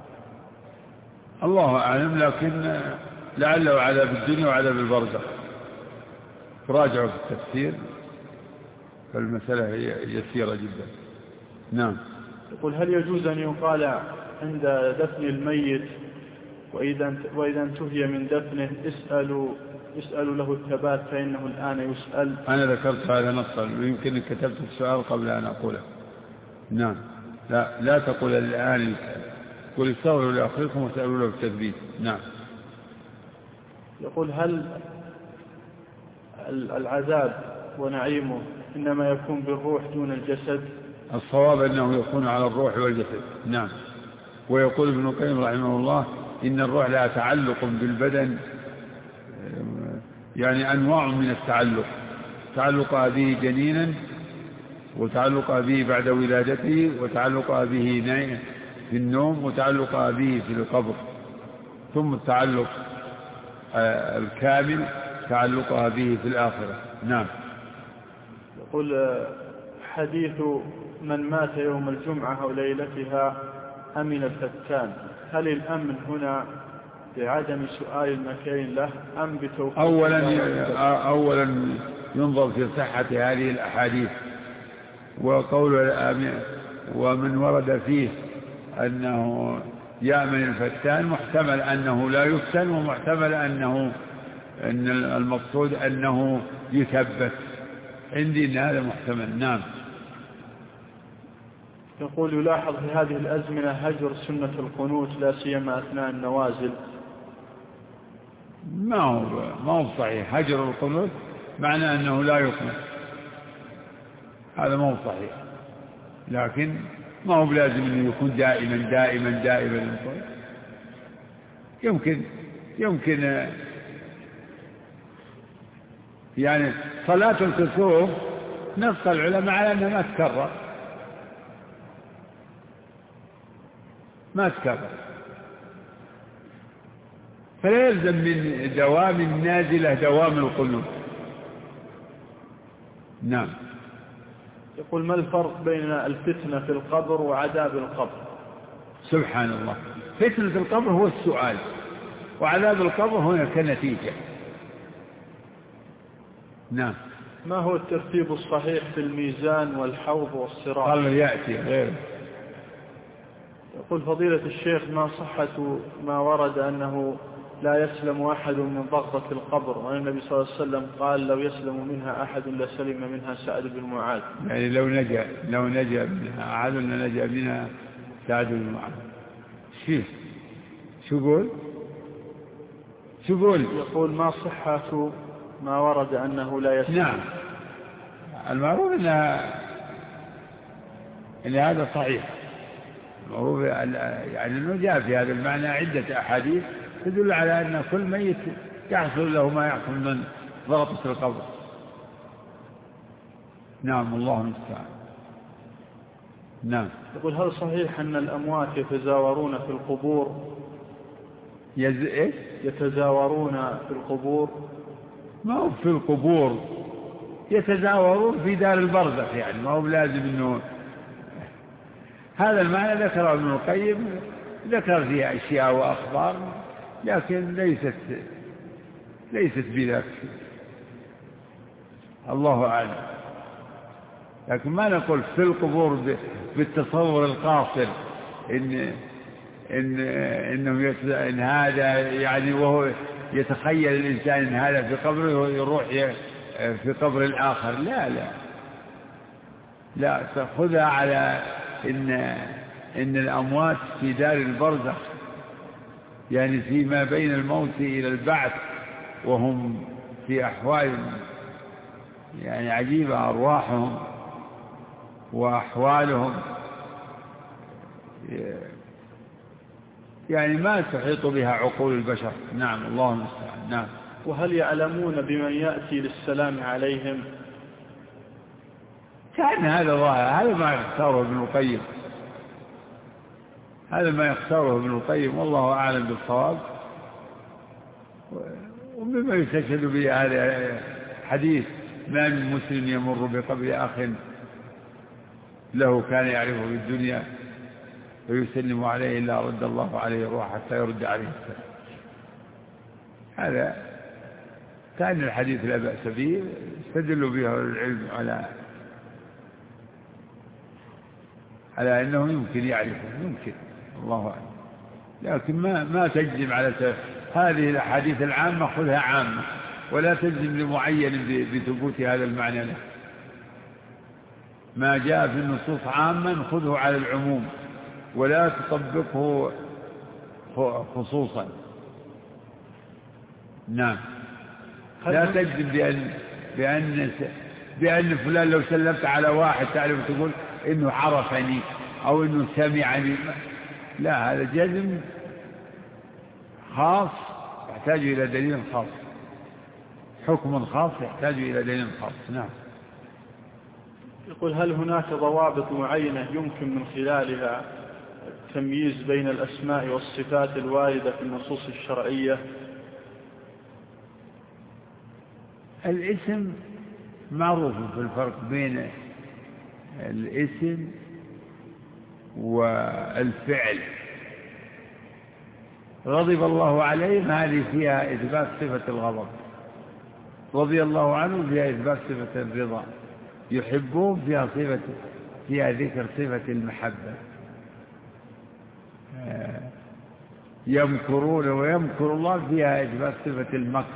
الله أعلم، لكن لعله عذاب الدنيا وعذاب البرزخ، راجعوا في التفسير فالمسألة يسيرة جدا. نعم. يقول هل يجوز أن يقال عند دفن الميت وإذا وإذا انتهي من دفنه اسألوا اسألوا له الثبات فإنه الآن يسأل؟ أنا ذكرت هذا نصا ويمكن كتبت السؤال قبل أن أقوله. نعم. لا لا تقول الآن، قل استغفروا لأخيكم واسألوا له التثبيت. نعم. يقول هل العذاب ونعيمه إنما يكون بالروح دون الجسد؟ الصواب أنه يكون على الروح والجسد. نعم. ويقول ابن القيم رحمه الله إن الروح لا تعلق بالبدن، يعني أنواع من التعلق، تعلق به جنينا وتعلق به بعد ولادته وتعلق به في النوم وتعلق به في القبر، ثم التعلق الكامل تعلقها به في الآخرة. نعم. يقول حديث من مات يوم الجمعة أو ليلتها أمن الفتان، هل الأمن هنا بعدم سؤال المكان له أم بتوقيت؟ أولا, أولا ينظر في صحة هذه الأحاديث، وقول الآمن ومن ورد فيه أنه يأمن الفتان محتمل أنه لا يفتن، ومحتمل أنه أن المقصود أنه يثبت، عندي أن هذا محتمل. نعم. يقول يلاحظ في هذه الأزمنة هجر سنة القنوت لا سيما أثناء النوازل. ما هو ما هو صحيح هجر القنوت معنى أنه لا يقنط، هذا ما هو صحيح، لكن ما هو بلازم أنه يكون دائما دائما دائما. يمكن يمكن يعني صلاة الكسوف نص العلماء على أنها ما تكرر ما تكرر، فلا يلزم من دوام النازلة دوام القنوت. نعم. يقول: ما الفرق بين الفتنة في القبر وعذاب القبر؟ سبحان الله، فتنة القبر هو السؤال، وعذاب القبر هنا كنتيجة. نعم. ما هو الترتيب الصحيح في الميزان والحوض والصراط؟ قال يأتي غيره. يقول: فضيلة الشيخ، ما صحة ما ورد أنه لا يسلم أحد من ضغطة القبر، وأن النبي صلى الله عليه وسلم قال: لو يسلم منها أحد لسلم منها سعد بن معاذ؟ يعني لو نجا لو نجا منها أحد لنجا منها سعد بن معاذ. شو شو يقول شو يقول يقول: ما صحة ما ورد أنه لا يسلم. نعم، المعروف أن إن هذا صحيح، المعروف يعني أنه جاء في هذا المعنى عدة أحاديث تدل على أن كل ميت يحصل له ما يحصل من ضغطة القبر. نعم، الله المستعان. نعم. يقول: هل صحيح أن الأموات يتزاورون في القبور؟ يز... إيه؟ يتزاورون في القبور؟ ما هو في القبور، يتزاورون في دار البرزخ، يعني ما هو بلازم أنه هذا المعنى ذكره ابن القيم، ذكر فيها أشياء وأخبار، لكن ليست ليست بذلك، الله أعلم. لكن ما نقول في القبور بالتصور القاصر إن إن إنه إن هذا يعني وهو يتخيل الإنسان إن هذا في قبره ويروح في قبر الآخر. لا لا لا تأخذها على إن إن الأموات في دار البرزخ، يعني فيما بين الموت إلى البعث، وهم في أحوال يعني عجيبة، أرواحهم وأحوالهم يعني ما تحيط بها عقول البشر. نعم، الله المستعان. نعم. وهل يعلمون بمن يأتي للسلام عليهم؟ كان هذا ظاهر، هذا ما يختاره ابن القيم، هذا ما يختاره ابن القيم، والله أعلم بالصواب. ومما يستشهد به هذا حديث: ما من مسلم يمر بقبر أخ له كان يعرفه في الدنيا ويسلم عليه إلا رد الله عليه الروح حتى يرد عليه السلام. هذا كان الحديث لا بأس به، استدلوا به العلم على على أنه يمكن يعرفه، يمكن، الله أعلم. لكن ما ما تجزم على سبب. هذه الأحاديث العامة خذها عامة، ولا تجزم لمعين بثبوت هذا المعنى له. ما جاء في النصوص عاما خذه على العموم، ولا تطبقه خصوصا. نعم. لا تجزم بأن بأن بأن فلان لو سلمت على واحد تعرف تقول إنه عرفني أو إنه سمعني. لا، هذا جزم خاص يحتاج إلى دليل خاص، حكم خاص يحتاج إلى دليل خاص. نعم. يقول: هل هناك ضوابط معينة يمكن من خلالها التمييز بين الأسماء والصفات الواردة في النصوص الشرعية؟ الاسم معروف في الفرق بين الاسم والفعل. غضب الله عليهم هذه فيها إثبات صفة الغضب، رضي الله عنه فيها إثبات صفة الرضا، يحبون فيها صفة فيها ذكر صفة المحبة، يمكرون ويمكر الله فيها إثبات صفة المكر،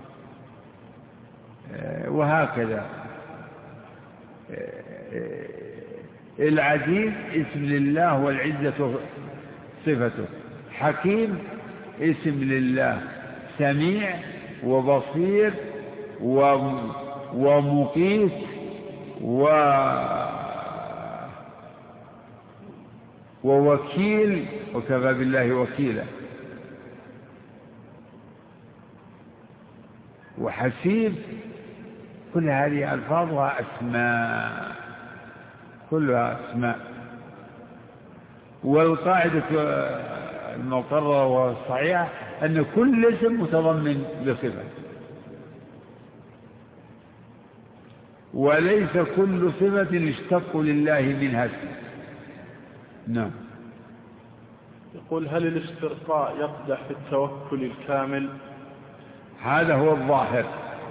وهكذا. العزيز اسم لله والعزة صفته، حكيم اسم لله، سميع وبصير ومقيت ووكيل وكفى بالله وكيلا، وحسيب، كل هذه ألفاظها أسماء، كلها أسماء. والقاعدة المقررة والصحيحة أن كل اسم متضمن لصفة، وليس كل صفة يشتق لله منها اسم. نعم. يقول: هل الاسترقاء يقدح في التوكل الكامل؟ هذا هو الظاهر،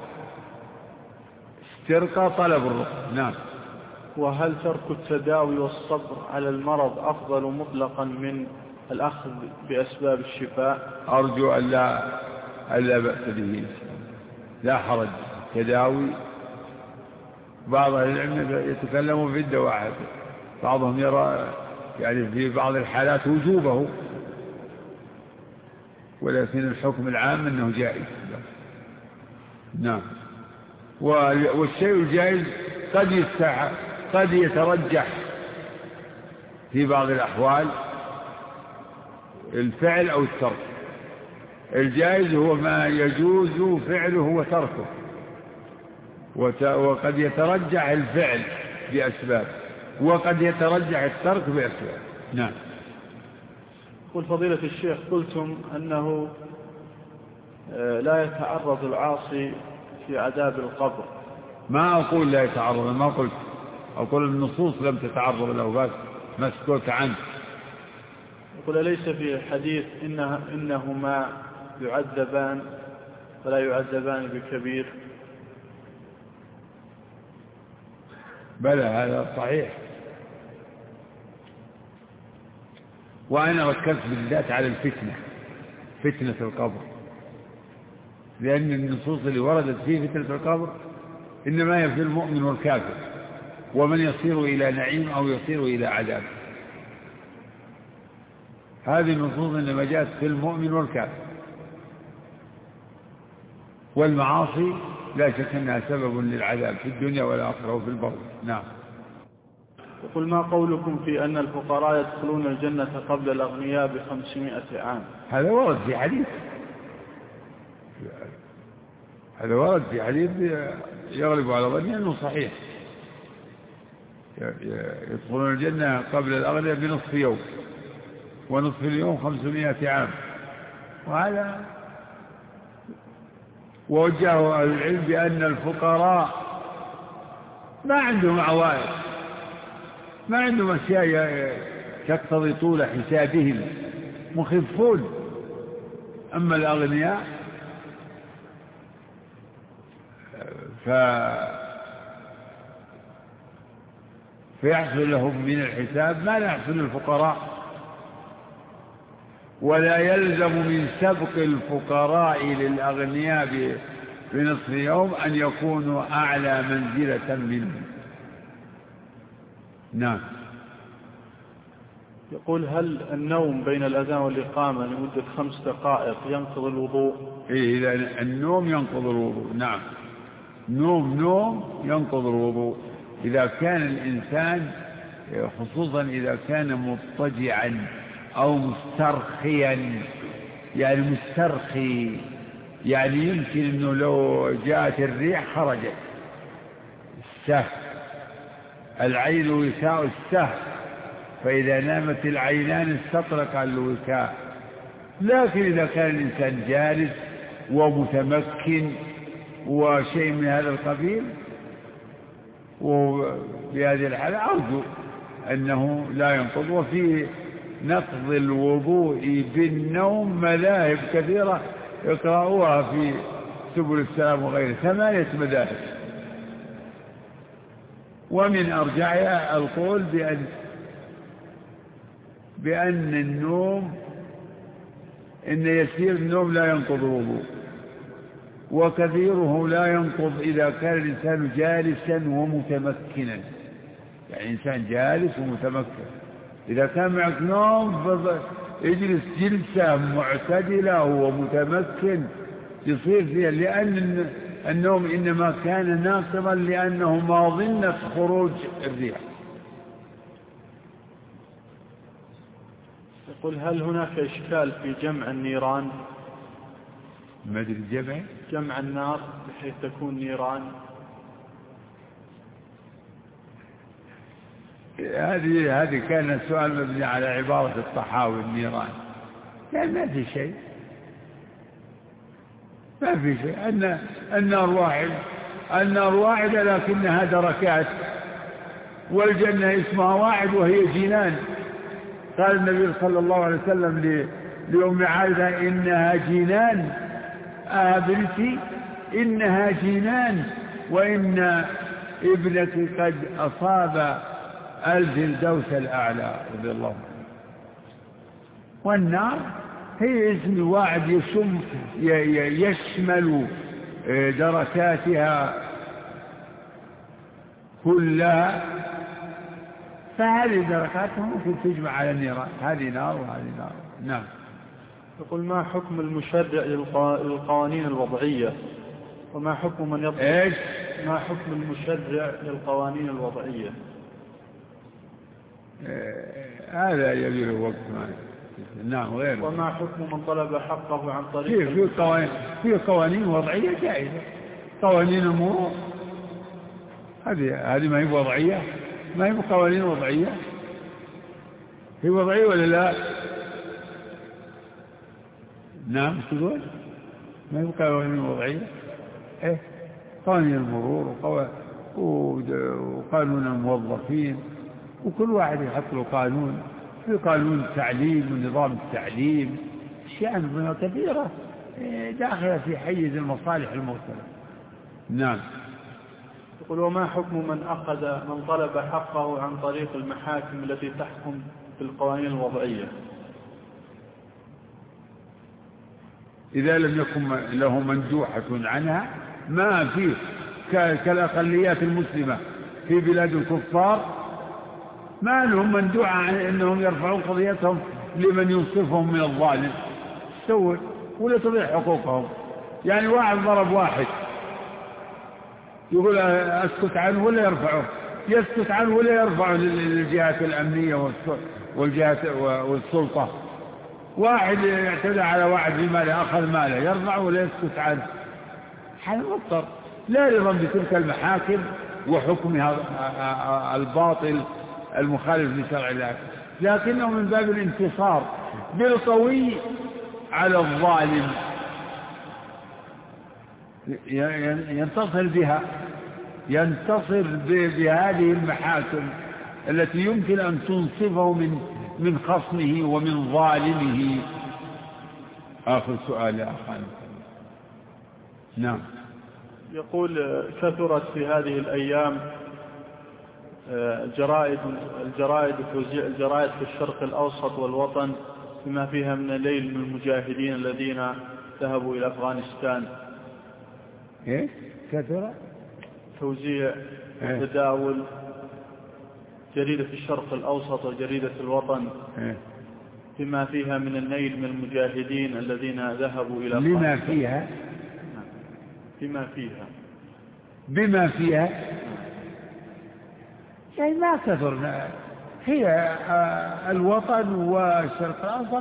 استرقى طلب الرقى. نعم. وهل ترك التداوي والصبر على المرض أفضل مطلقا من الأخذ بأسباب الشفاء؟ أرجو أن لا ألا بأس به، لا حرج. تداوي، بعض أهل العلم يتكلموا في الدواء، بعضهم يرى يعني في بعض الحالات وجوبه، ولكن الحكم العام أنه جائز. نعم. والشيء الجائز قد يستحق قد يترجح في بعض الأحوال الفعل أو الترك. الجائز هو ما يجوز فعله وتركه، وقد يترجح الفعل بأسباب، وقد يترجح الترك بأسباب. نعم. قل فضيلة الشيخ: قلتم أنه لا يتعرض العاصي في عذاب القبر. ما أقول لا يتعرض، ما قلت، أقول النصوص لم تتعرض له، بس ما سكت عنه. يقول: ليس في حديث إنه إنهما يعذبان فلا يعذبان بكبير؟ بلى، هذا صحيح. وأنا ركزت بالذات على الفتنة، فتنة القبر، لأن النصوص اللي وردت فيه فتنة القبر إنما هي في المؤمن والكافر، ومن يصير إلى نعيم أو يصير إلى عذاب. هذه النصوص إنما جاءت في المؤمن والكافر، والمعاصي لا شك أنها سبب للعذاب في الدنيا والآخرة وفي البر. نعم. يقول: ما قولكم في أن الفقراء يدخلون الجنة قبل الأغنياء بخمسمائة عام؟ هذا ورد في حديث، هذا ورد في حديث يغلب على ظني أنه صحيح. يدخلون الجنة قبل الأغنياء بنصف يوم، ونصف اليوم خمسمائة عام. وهذا ووجهه أهل العلم بأن الفقراء ما عندهم عوائد، ما عندهم أشياء تقتضي طول حسابهم، مخفون. أما الأغنياء ف... فيحصل لهم من الحساب ما لا يحصل للفقراء، ولا يلزم من سبق الفقراء للأغنياء بنصف يوم أن يكونوا أعلى منزلة منهم. نعم. يقول: هل النوم بين الأذان والإقامة لمدة خمس دقائق ينقض الوضوء؟ إيه، إذا النوم ينقض الوضوء. نعم، نوم نوم ينقض الوضوء إذا كان الإنسان، خصوصا إذا كان مضطجعا أو مسترخيا، يعني مسترخي، يعني يمكن أنه لو جاءت الريح خرجت. السهل، العين وكاء السهل، فإذا نامت العينان استطرق الوكاء. لكن إذا كان الإنسان جالس ومتمكن وشيء من هذا القبيل، وبهذه الحالة أرجو أنه لا ينقض. وفي نقض الوضوء بالنوم مذاهب كثيرة يقرأوها في سبل السلام وغيره، ثمانية مذاهب، ومن أرجعها القول بأن بأن النوم إن يسير النوم لا ينقض الوضوء، وكثيره لا ينقض إذا كان الإنسان جالسا ومتمكنا، يعني إنسان جالس ومتمكن. إذا كان معك نوم اجلس جلسة معتدلة ومتمكن يصير فيها، لأن النوم إنما كان ناقضا لأنه ما ظنت خروج الريح. يقول هل هناك إشكال في جمع النيران؟ ما أدري الجمع جمع النار بحيث تكون نيران. هذه هذه كان السؤال مبني على عبارة الطحاوي النيران. يعني ما في شيء ما في شيء أن النار واحد النار واحدة لكنها دركات، والجنة اسمها واحد وهي جنان. قال النبي صلى الله عليه وسلم لأم عائشة إنها جنان آه بنتي إنها جنان وإن ابنتي قد أصاب الفردوس الأعلى رضي الله عنه. والنار هي اسم واحد يشم يشمل دركاتها كلها، فهذه دركاتها ممكن تجمع على النيران، هذه نار وهذه نار. نعم. يقول ما حكم المشرع للقوانين الوضعية وما حكم من يطلق إيش؟ ما حكم المشرع للقوانين الوضعية؟ هذا يبي له وقت معي. نعم. غيره. وما حكم من طلب حقه عن طريق في في قوانين في قوانين وضعية جائزة. قوانين المرور هذه هذه ما هي وضعية، ما هي قوانين وضعية، هي وضعية ولا لا؟ نعم. تقول ما هي قوانين وضعية. إيه قوانين المرور وقانون الموظفين، وكل واحد يحط له قانون. في قانون التعليم ونظام التعليم، أشياء كثيرة داخلة في حيز المصالح المرسلة. نعم. يقول وما حكم من أخذ من طلب حقه عن طريق المحاكم التي تحكم بالقوانين الوضعية؟ إذا لم يكن له مندوحة عنها ما فيه، كالأقليات المسلمة في بلاد الكفار ما لهم مندوحة عن أنهم يرفعون قضيتهم لمن ينصفهم من الظالم. سووا ولا تضيع حقوقهم. يعني واحد ضرب واحد يقول أسكت عنه ولا يرفعه، يسكت عنه ولا يرفعه للجهات الأمنية والجهات والسلطة. واحد يعتدى على واحد بماله أخذ ماله يرفعه ولا يسكت عنه. حال مضطر لا رضا بتلك المحاكم وحكمها الباطل المخالف لشرع الله، لكنه من باب الانتصار بالقوي على الظالم، ينتصر بها، ينتصر بهذه المحاكم التي يمكن أن تنصفه من من خصمه ومن ظالمه. آخر سؤال يا أخوان. نعم. يقول كثرت في هذه الأيام الجرائد الجرائد توزيع الجرائد في الشرق الأوسط والوطن بما فيها من الليل من المجاهدين الذين ذهبوا إلى أفغانستان. إيه كثرة توزيع وتداول جريدة الشرق الأوسط وجريدة الوطن بما فيها من النيل من المجاهدين الذين ذهبوا إلى أفغانستان. لما فيها بما فيها بما فيها يعني ما كثرنا. هي الوطن والشرق الأوسط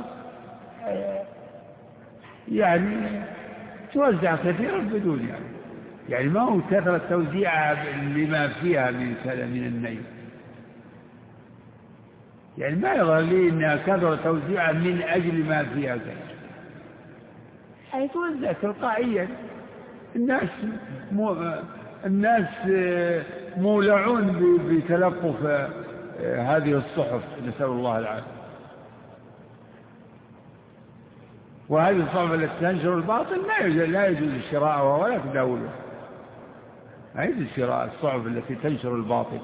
يعني توزع كثيرا بدون يعني يعني ما هو كثرة توزيعها لما فيها من من النيل. يعني ما يظهر لي أنها كثرة توزيعها من أجل ما فيها كثير، حيث توزع تلقائيا. الناس مو الناس مولعون بتلقف هذه الصحف، نسأل الله العافية. وهذه الصحف التي تنشر الباطل لا يجوز لا يجوز شراءها ولا تداولها. لا يجوز شراء الصحف التي تنشر الباطل.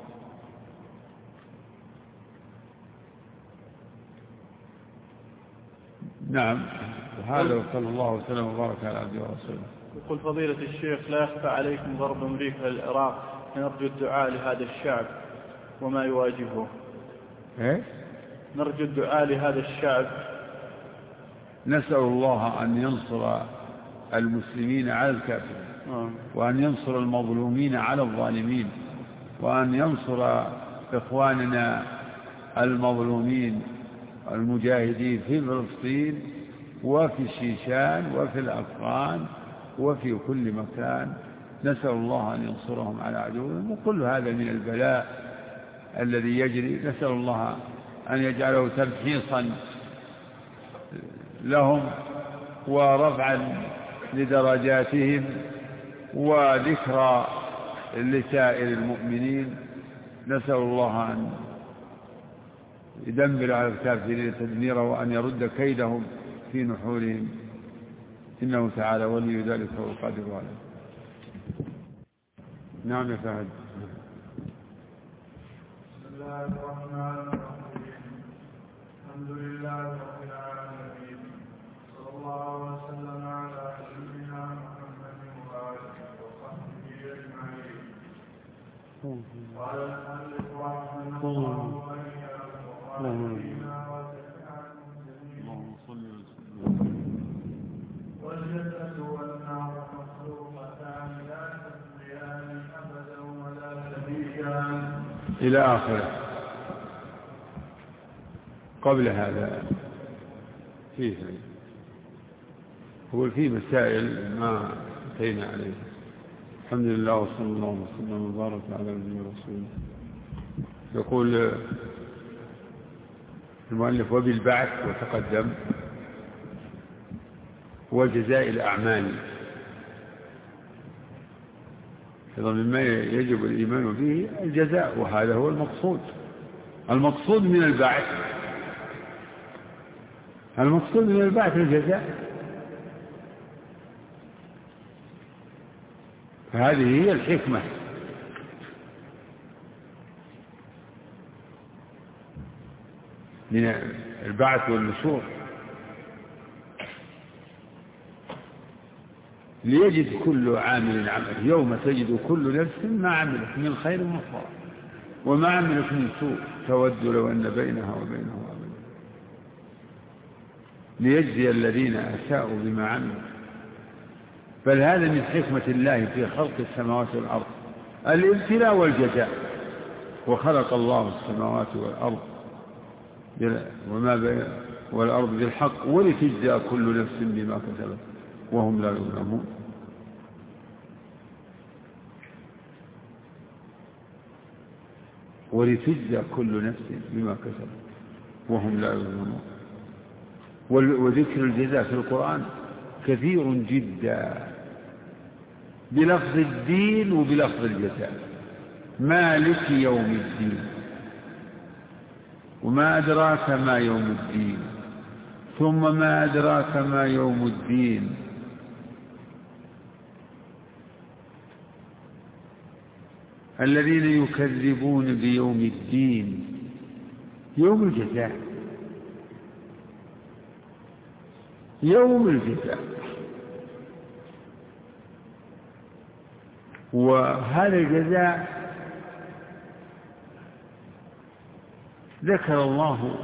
نعم. وهذا وصلى الله وسلم وبارك على عبده ورسوله. يقول فضيلة الشيخ لا يخفى عليكم ضرب أمريكا للعراق، نرجو الدعاء لهذا الشعب وما يواجهه. إيه؟ نرجو الدعاء لهذا الشعب. نسأل الله أن ينصر المسلمين على الكافرين، آه. وأن ينصر المظلومين على الظالمين، وأن ينصر إخواننا المظلومين المجاهدين في فلسطين وفي الشيشان وفي الأفغان وفي كل مكان، نسأل الله أن ينصرهم على عدوهم. وكل هذا من البلاء الذي يجري، نسأل الله أن يجعله تمحيصا لهم ورفعا لدرجاتهم وذكرى لسائر المؤمنين. نسأل الله أن يدمر على الكافرين تدميرا وأن يرد كيدهم في نحورهم، إنه تعالى ولي ذلك والقادر عليه. نعم يا فهد. بسم الله الرحمن الرحيم. الحمد لله رب العالمين، صلى الله وسلم على سيدنا محمد وآله وصحبه أجمعين. قال المؤلف رحمه الله وإياكم ووالدينا وتبعهم جميعا. والجنة والنار مخلوقتان لا تبغيان أبدا ولا تبيان إلى آخره. قبل هذا فيه هو في مسائل ما انتهينا عليه. الحمد لله وصلى الله وسلم وبارك على نبينا رسوله. يقول المؤلف وبالبعث وتقدم وجزاء الأعمال، إذا مما يجب الإيمان به الجزاء، وهذا هو المقصود. المقصود من البعث المقصود من البعث الجزاء، فهذه هي الحكمة. من البعث والنشور ليجد كل عامل عمله، يوم تجد كل نفس ما عملت من خير محضر وما عملت من سوء تود لو أن بينها وبينه أمدا، ليجزي الذين أساءوا بما عملوا. بل هذا من حكمة الله في خلق السماوات والأرض، الابتلاء والجزاء. وخلق الله السماوات والأرض وما بين والأرض بالحق ولتجزى كل نفس بما كسبت وهم لا يظلمون. ولتجزى كل نفس بما كسبت وهم لا يظلمون. وذكر الجزاء في القرآن كثير جدا بلفظ الدين وبلفظ الجزاء. مالك يوم الدين، وما أدراك ما يوم الدين، ثم ما أدراك ما يوم الدين. الذين يكذبون بيوم الدين، يوم الجزاء، يوم الجزاء. وهذا الجزاء ذكر الله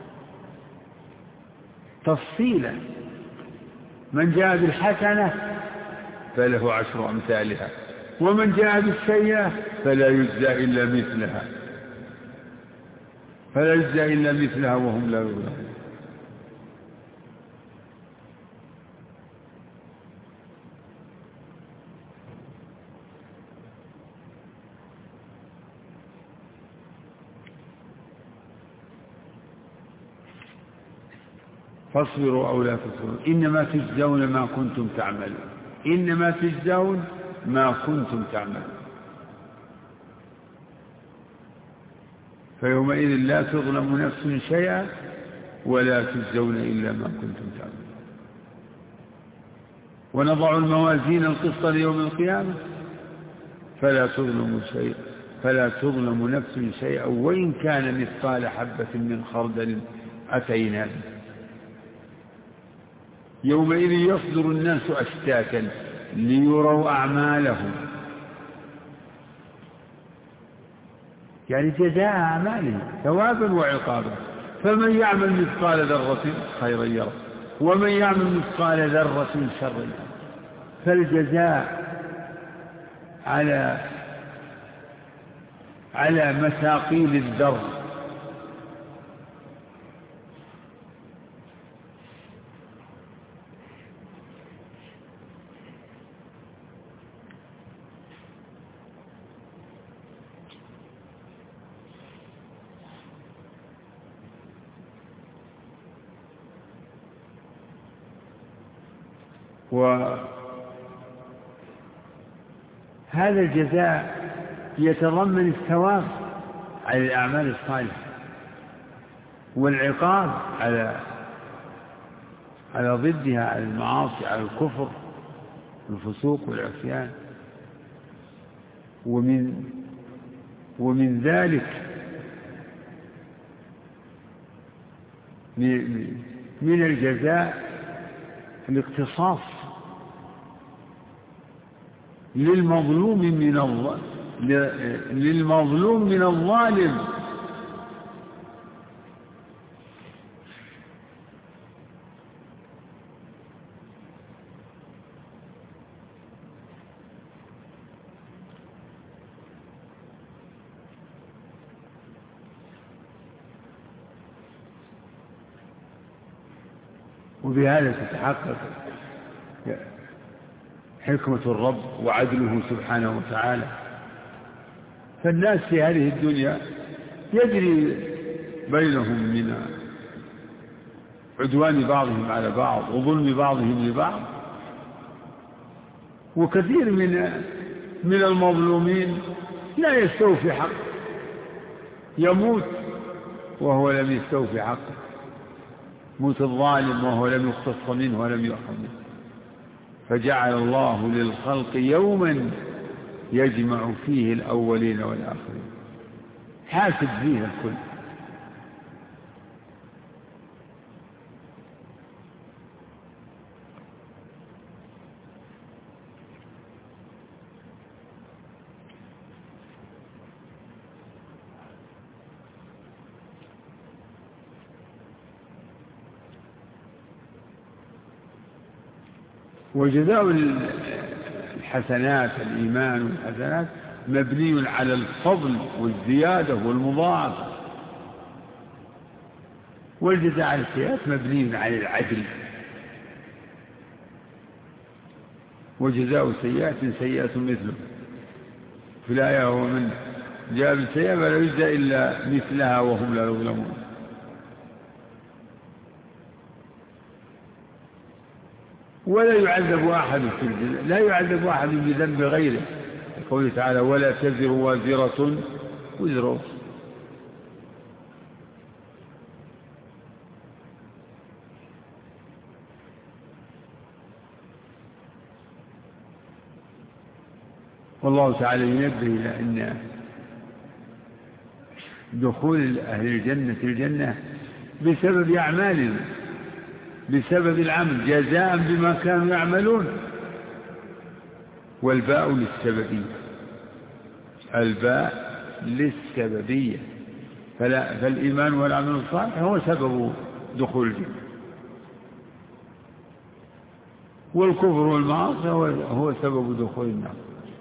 تفصيلا: من جاء بالحسنة فله عشر أمثالها، ومن جاء بالسيئة فلا يجزى إلا مثلها فلا يجزى إلا مثلها وهم لا يظلمون. فاصبروا أو لا تصبروا إنما تجزون ما كنتم تعملون إنما تجزون ما كنتم تعملون. فيومئذ لا تظلم نفس شيئا ولا تجزون إلا ما كنتم تعملون. ونضع الموازين القسط ليوم القيامة فلا تظلم شيئا فلا تظلم نفس شيئا وإن كان مثقال حبة من خردل أتينا به. يومئذ يصدر الناس أشتاتا ليروا أعمالهم، يعني جزاء أعمالهم ثوابا وعقابا. فمن يعمل مثقال ذرة خيرا يره ومن يعمل مثقال ذرة شرا يره. فالجزاء على على مثاقيل الذر، وهذا الجزاء يتضمن الثواب على الأعمال الصالحة والعقاب على على ضدها، على المعاصي، على الكفر والفسوق والعصيان. ومن ومن ذلك من الجزاء الاقتصاص للمظلوم من الله للمظلوم من الظالم. وبهذا تتحقق حكمة الرب وعدله سبحانه وتعالى. فالناس في هذه الدنيا يجري بينهم من عدوان بعضهم على بعض وظلم بعضهم لبعض، وكثير من من المظلومين لا يستوفي حقه، يموت وهو لم يستوفي حقه، موت الظالم وهو لم يقتص منه ولم يؤخذ منه. فجعل الله للخلق يوما يجمع فيه الأولين والآخرين، حاسب فيه الكل. وجزاء الحسنات الإيمان والحسنات مبني على الفضل والزيادة والمضاعفة، والجزاء على السيئات مبني على العدل. وجزاء سيئات سيئة مثله في الآية: هو من جاء بالسيئة فلا يجزى إلا مثلها وهم لا يظلمون. ولا يعذب أحد في الجنة، لا يعذب أحد بذنب غيره، قوله تعالى: ولا تزر وازرة وزر أخرى. والله تعالى ينبه إلى أن دخول أهل الجنة الجنة بسبب أعمالهم، بسبب العمل، جزاء بما كانوا يعملون. والباء للسببية، الباء للسببية، فلا فالإيمان والعمل الصالح هو سبب دخول الجنة، والكفر والمعاصي هو, هو سبب دخول النار.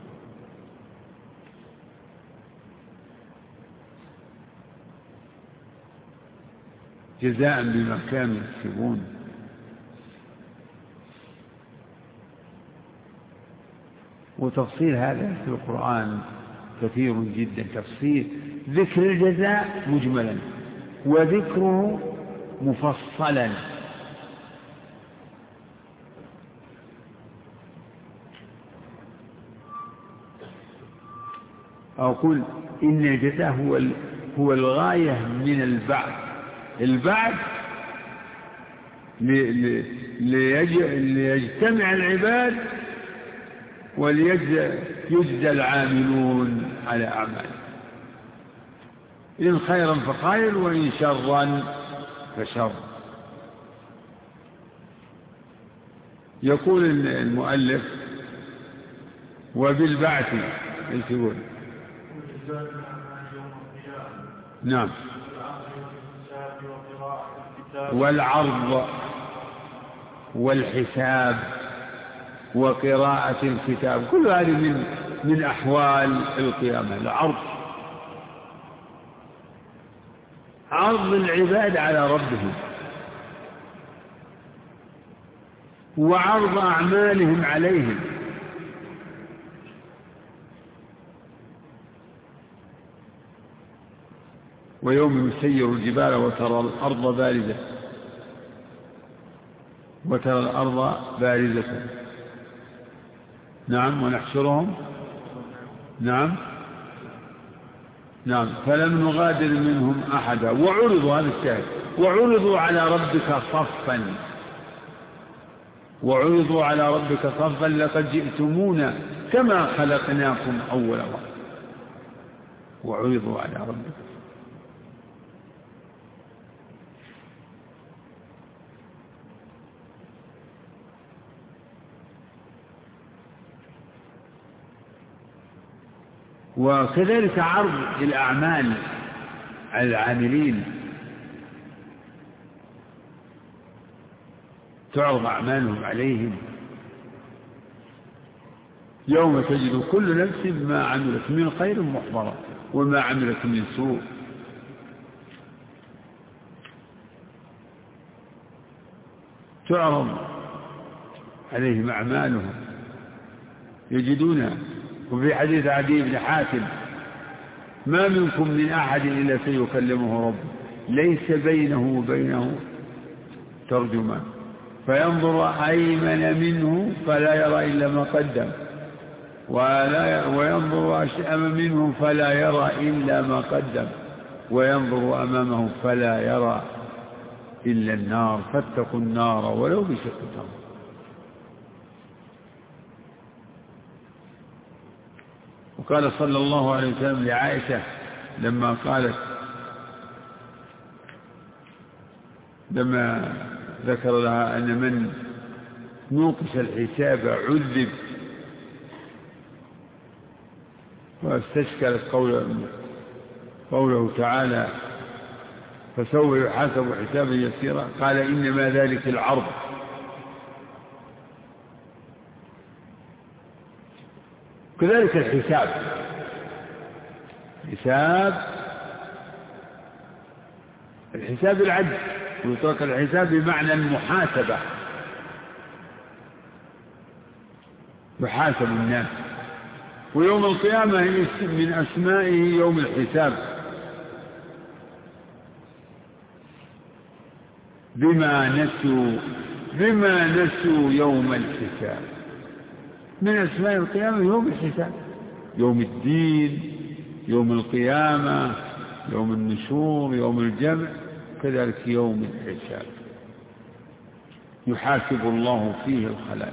جزاء بما كانوا يكسبون. وتفصيل هذا في القرآن كثير جدا، تفصيل ذكر الجزاء مجملا وذكره مفصلا. أقول إن الجزاء هو هو الغاية من البعث. البعث ليجتمع العباد وليجزى العاملون على أعمالهم، إن خيرا فخير وإن شرا فشر. يقول المؤلف: وبالبعث يقول نعم، والعرض والحساب وقراءة الكتاب، كل هذه من من أحوال القيامة. العرض، عرض العباد على ربهم، وعرض أعمالهم عليهم، ويوم يسير الجبال وترى الأرض بارزة وترى الأرض بارزة. نعم ونحشرهم. نعم نعم فلم نغادر منهم أحدا وعرضوا، هذا الشاهد، وعرضوا على ربك صفا وعرضوا على ربك صفا لقد جئتمونا كما خلقناكم أول مرة. وعرضوا على ربك. وكذلك عرض الأعمال على العاملين، تعرض أعمالهم عليهم يوم تجد كل نفس ما عملت من خير محضرة وما عملت من سوء. تعرض عليهم أعمالهم يجدونها. وفي حديث عدي بن حاتم: ما منكم من أحد إلا سيكلمه ربه ليس بينه وبينه ترجمان فينظر أيمن منه فلا يرى إلا ما قدم ولا وينظر أشأم منه فلا يرى إلا ما قدم وينظر أمامه فلا يرى إلا النار فاتقوا النار ولو بشق تمر. وقال صلى الله عليه وسلم لعائشة لما قالت لما ذكر لها أن من نوقش الحساب عذب، واستشكلت قوله, قوله تعالى: فسوف يحاسب حسابا يسيرا، قال: إنما ذلك العرض. كذلك الحساب، حساب الحساب العدل، ويطلق الحساب بمعنى المحاسبة، يحاسب الناس. ويوم القيامة من أسمائه يوم الحساب، بما نسوا بما نسوا يوم الحساب. من أسماء القيامة يوم الحساب، يوم الدين، يوم القيامة، يوم النشور، يوم الجمع، كذلك يوم الحساب يحاسب الله فيه الخلائق.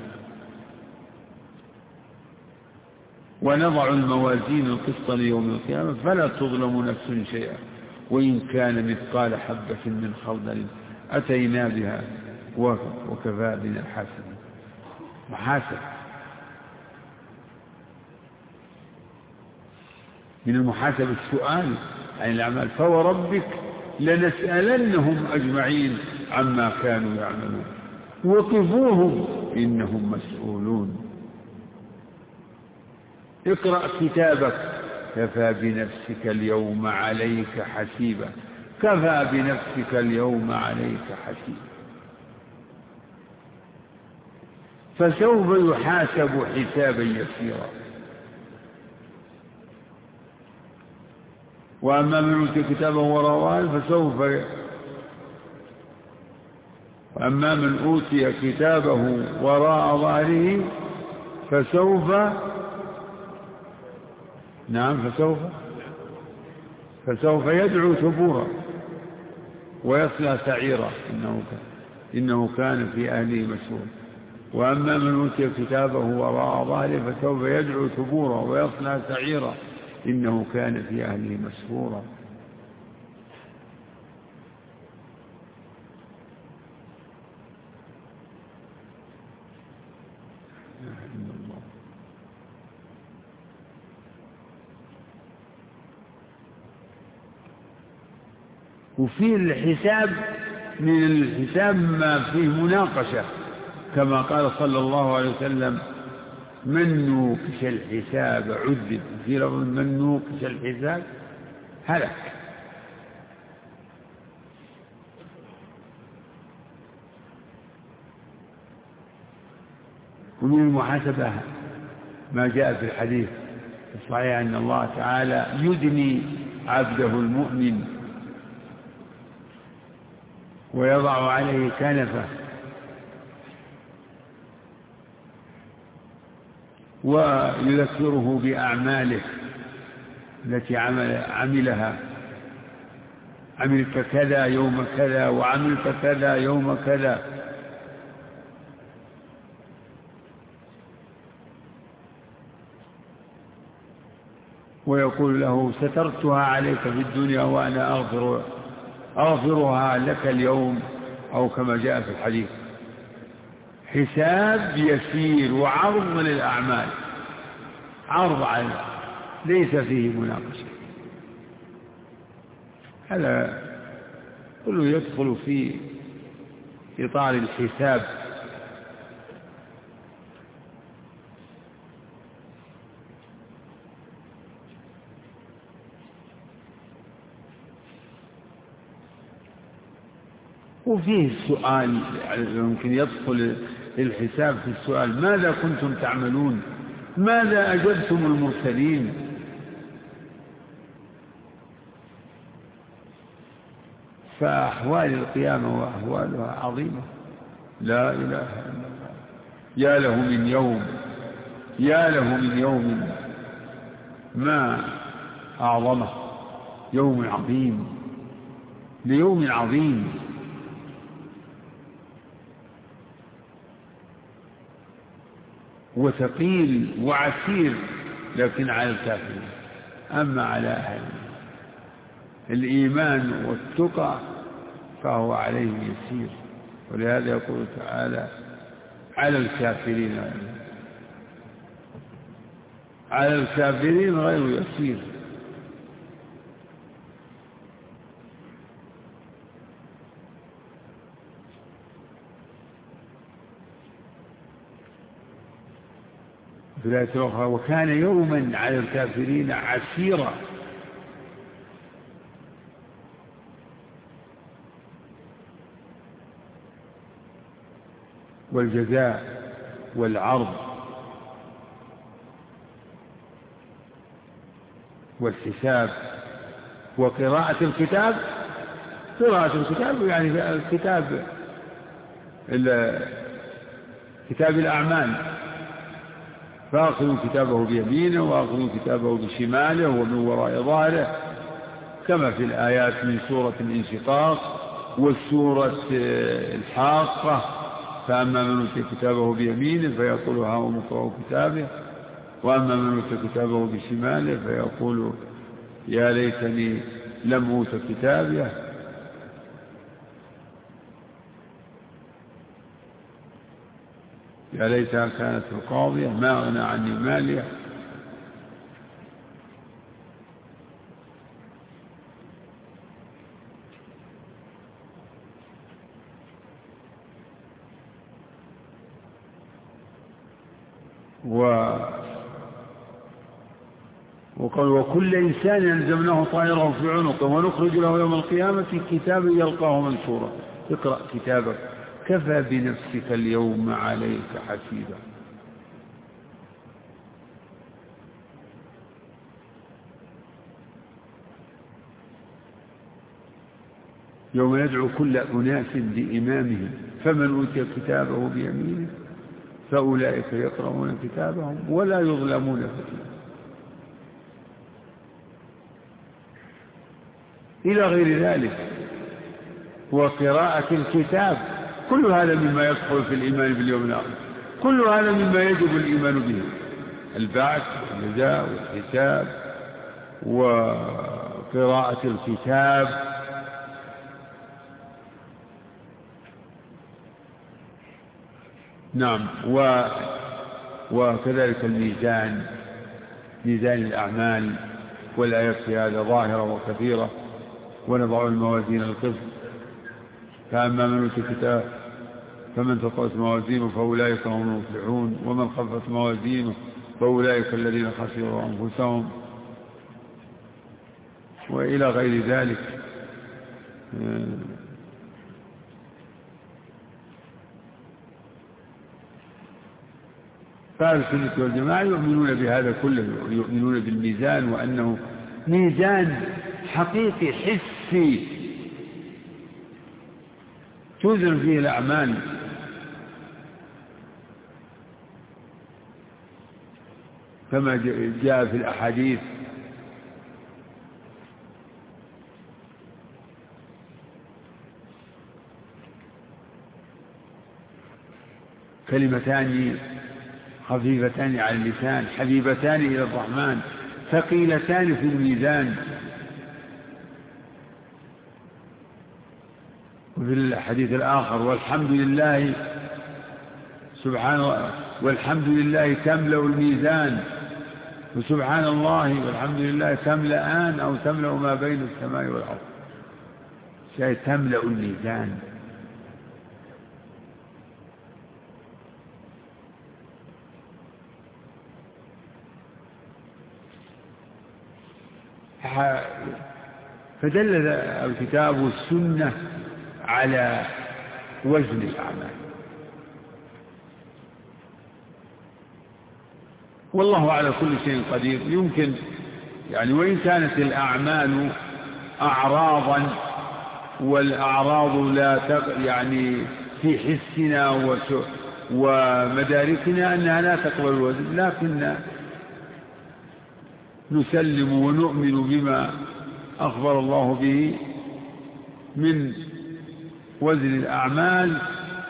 ونضع الموازين القسط ليوم القيامة فلا تظلم نفس شيئا وإن كان مثقال حبة من خردل أتينا بها وكفى بنا حاسبين. محاسب من المحاسبة السؤال عن الأعمال. فوربك لنسألنهم أجمعين عما كانوا يعملون وقفوهم إنهم مسؤولون. اقرأ كتابك كفى بنفسك اليوم عليك حسيبا، كفى بنفسك اليوم عليك حسيبا. فسوف يحاسب حسابا يسيرا. وأما من أوتي كتابه وراء ظهره فسوف وأما من أوتي كتابه وراء ظهره فسوف نعم فسوف فسوف يدعو ثبورا ويصلى سعيرا إنه كان إنه كان في أهله مسؤولا. وأما من أوتي كتابه وراء ظهره فسوف يدعو ثبورا ويصلى سعيرا إنه كان في أهله مسرورا. وفي الحساب من الحساب ما فيه مناقشة، كما قال صلى الله عليه وسلم: من نوقش الحساب عذب. في لفظ: من نوقش الحساب هلك. ومن المحاسبة ما جاء في الحديث الصحيح أن الله تعالى يدني عبده المؤمن ويضع عليه كنفه ويذكره بأعماله التي عمل عملها، عملت كذا يوم كذا وعملت كذا يوم كذا. ويقول له سترتها عليك في الدنيا وأنا أغفر أغفرها لك اليوم، أو كما جاء في الحديث. حساب يسير وعرض للأعمال، عرض على ليس فيه مناقشة. هذا كله يدخل في إطار الحساب. وفيه السؤال، يمكن يدخل الحساب في السؤال: ماذا كنتم تعملون؟ ماذا أجبتم المرسلين؟ فأحوال القيامة وأحوالها عظيمة، لا إله إلا الله. يا له من يوم، يا له من يوم ما أعظمه، يوم عظيم، ليوم عظيم. وثقيل وعسير، لكن على الكافرين. أما على أهل الإيمان والتقى فهو عليهم يسير. ولهذا يقول تعالى: على الكافرين على الكافرين غير يسير. في الآية الأخرى: وكان يوما على الكافرين عسيرا. والجزاء والعرض والحساب وقراءة الكتاب. قراءة الكتاب يعني الكتاب كتاب الأعمال، فأخذوا كتابه بيمينه وأخذوا كتابه بشماله ومن وراء ظهره، كما في الآيات من سورة الانشقاق والسورة الحاقة: فأما من أوتي كتابه بيمينه فيقول هاؤم اقرءوا كتابه، وأما من أوتي كتابه بشماله فيقول يا ليتني لم أوت كتابه. يا ليتها كانت القاضية ما أغنى عني ماليه. و وقال: وكل إنسان ألزمناه طائره في عنقه ونخرج له يوم القيامة كتابا يلقاه منشورا اقرأ كتابك كفى بنفسك اليوم عليك حسيبا. يوم يدعو كل أناس بإمامهم فمن أوتي كتابه بيمينه فأولئك يقرؤون كتابهم ولا يظلمون فتيلا، إلى غير ذلك. وقراءة الكتاب كل هذا مما يدخل في الإيمان باليوم الآخر، كل هذا مما يجب الإيمان به: البعث والجزاء والحساب وقراءة الكتاب. نعم. و وكذلك الميزان، ميزان الأعمال، والآيات في هذا ظاهرة وكثيرة. ونضع الموازين القسط فأما من أوتي كتابه فمن ثقلت موازينه فأولئك هم المفلحون ومن خفت موازينه فأولئك الذين خسروا أنفسهم، وإلى غير ذلك. فأهل السنة والجماعة يؤمنون بهذا كله، يؤمنون بالميزان وأنه ميزان حقيقي حسي توزن فيه الأعمال. كما جاء في الأحاديث. كلمتان خفيفتان على اللسان حبيبتان إلى الرحمن ثقيلتان في الميزان. وفي الحديث الآخر والحمد لله سبحانه والحمد لله تملأ الميزان، وسبحان الله والحمد لله تملأان أو تملأ ما بين السماء والأرض، شيء تملأ الميزان. فدل الكتاب والسنة على وزن الأعمال، والله على كل شيء قدير. يمكن يعني وإن كانت الأعمال أعراضا، والأعراض لا تق يعني في حسنا ومداركنا أنها لا تقبل الوزن، لكن نسلم ونؤمن بما أخبر الله به من وزن الأعمال،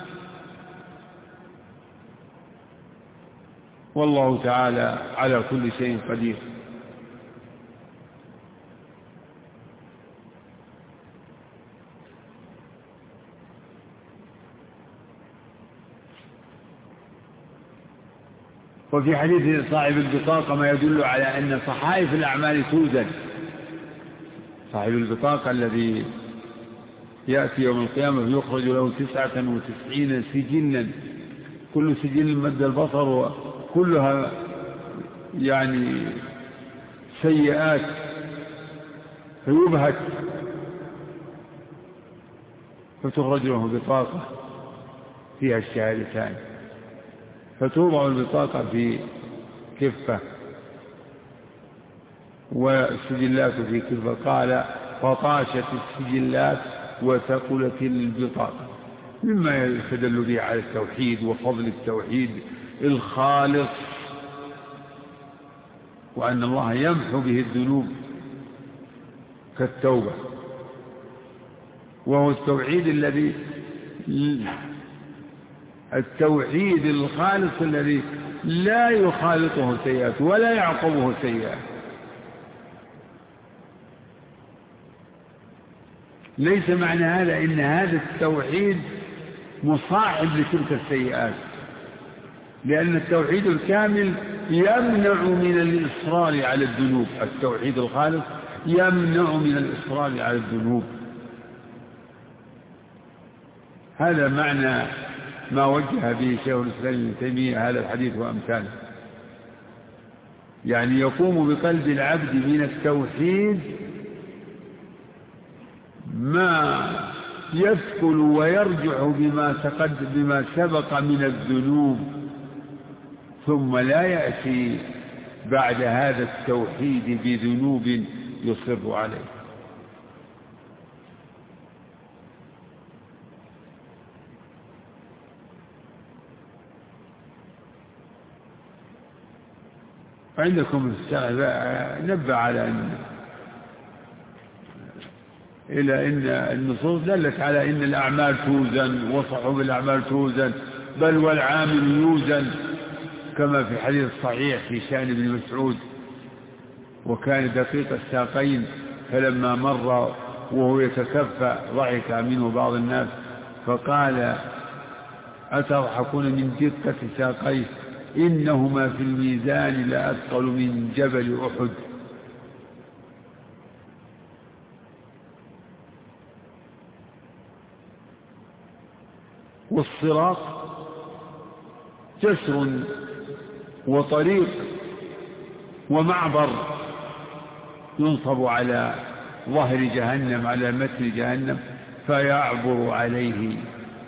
والله تعالى على كل شيء قدير. وفي حديث صاحب البطاقة ما يدل على أن صحائف الأعمال توزن. صاحب البطاقة الذي يأتي يوم القيامة يخرج له تسعة وتسعين سجلا، كل سجل مد البصر وكلها يعني سيئات، فيبهت فتخرج له بطاقة فيها الشهادتان، فتوضع البطاقة في كفة والسجلات في كفة. قال فطاشت السجلات وثقلت البطاقة، مما يستدل به على التوحيد وفضل التوحيد الخالص، وأن الله يمحو به الذنوب كالتوبة، وهو التوحيد الذي التوحيد الخالص الذي لا يخالطه سيئات ولا يعقبه سيئات. ليس معنى هذا إن هذا التوحيد مصاحب لتلك السيئات، لأن التوحيد الكامل يمنع من الإصرار على الذنوب، التوحيد الخالص يمنع من الإصرار على الذنوب. هذا معنى ما وجه به شيخ الإسلام ابن تيمية هذا الحديث وأمثاله، يعني يقوم بقلب العبد من التوحيد ما يثقل ويرجع بما تقدم بما سبق من الذنوب، ثم لا يأتي بعد هذا التوحيد بذنوب يصر عليه. عندكم نبه على أن إلى أن النصوص دلت على أن الأعمال توزن وصحب الأعمال توزن، بل والعامل يوزن، كما في حديث صحيح في شأن ابن مسعود: وكان دقيق الساقين فلما مر وهو يتكفى ضحك منه بعض الناس فقال: أتضحكون من دقة ساقيه؟ إنهما في الميزان لأثقل من جبل أحد. والصراط جسر وطريق ومعبر ينصب على ظهر جهنم، على متن جهنم، فيعبر عليه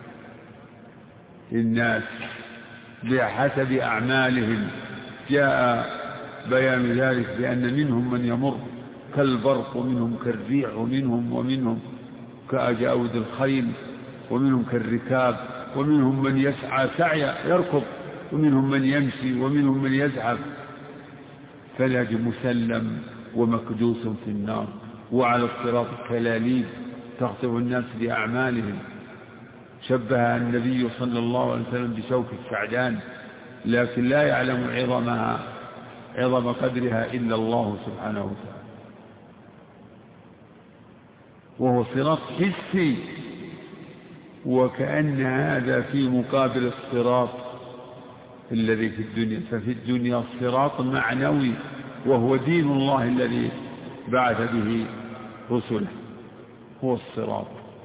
الناس بحسب أعمالهم. جاء بيان ذلك بأن منهم من يمر كالبرق، ومنهم كالريح، ومنهم ومنهم كأجاود الخيل، ومنهم كالركاب، ومنهم من يسعى سعيا يركض، ومنهم من يمشي، ومنهم من يزحف. فلج مسلم ومكدوس في النار، وعلى الصراط كلاليب تخطف الناس بأعمالهم. شبه النبي صلى الله عليه وسلم بشوك السعدان، لكن لا يعلم عظمها عظم قدرها إلا الله سبحانه وتعالى، وهو صراط حسي، وكأن هذا في مقابل الصراط الذي في الدنيا. ففي الدنيا الصراط معنوي، وهو دين الله الذي بعث به رسله، هو الصراط.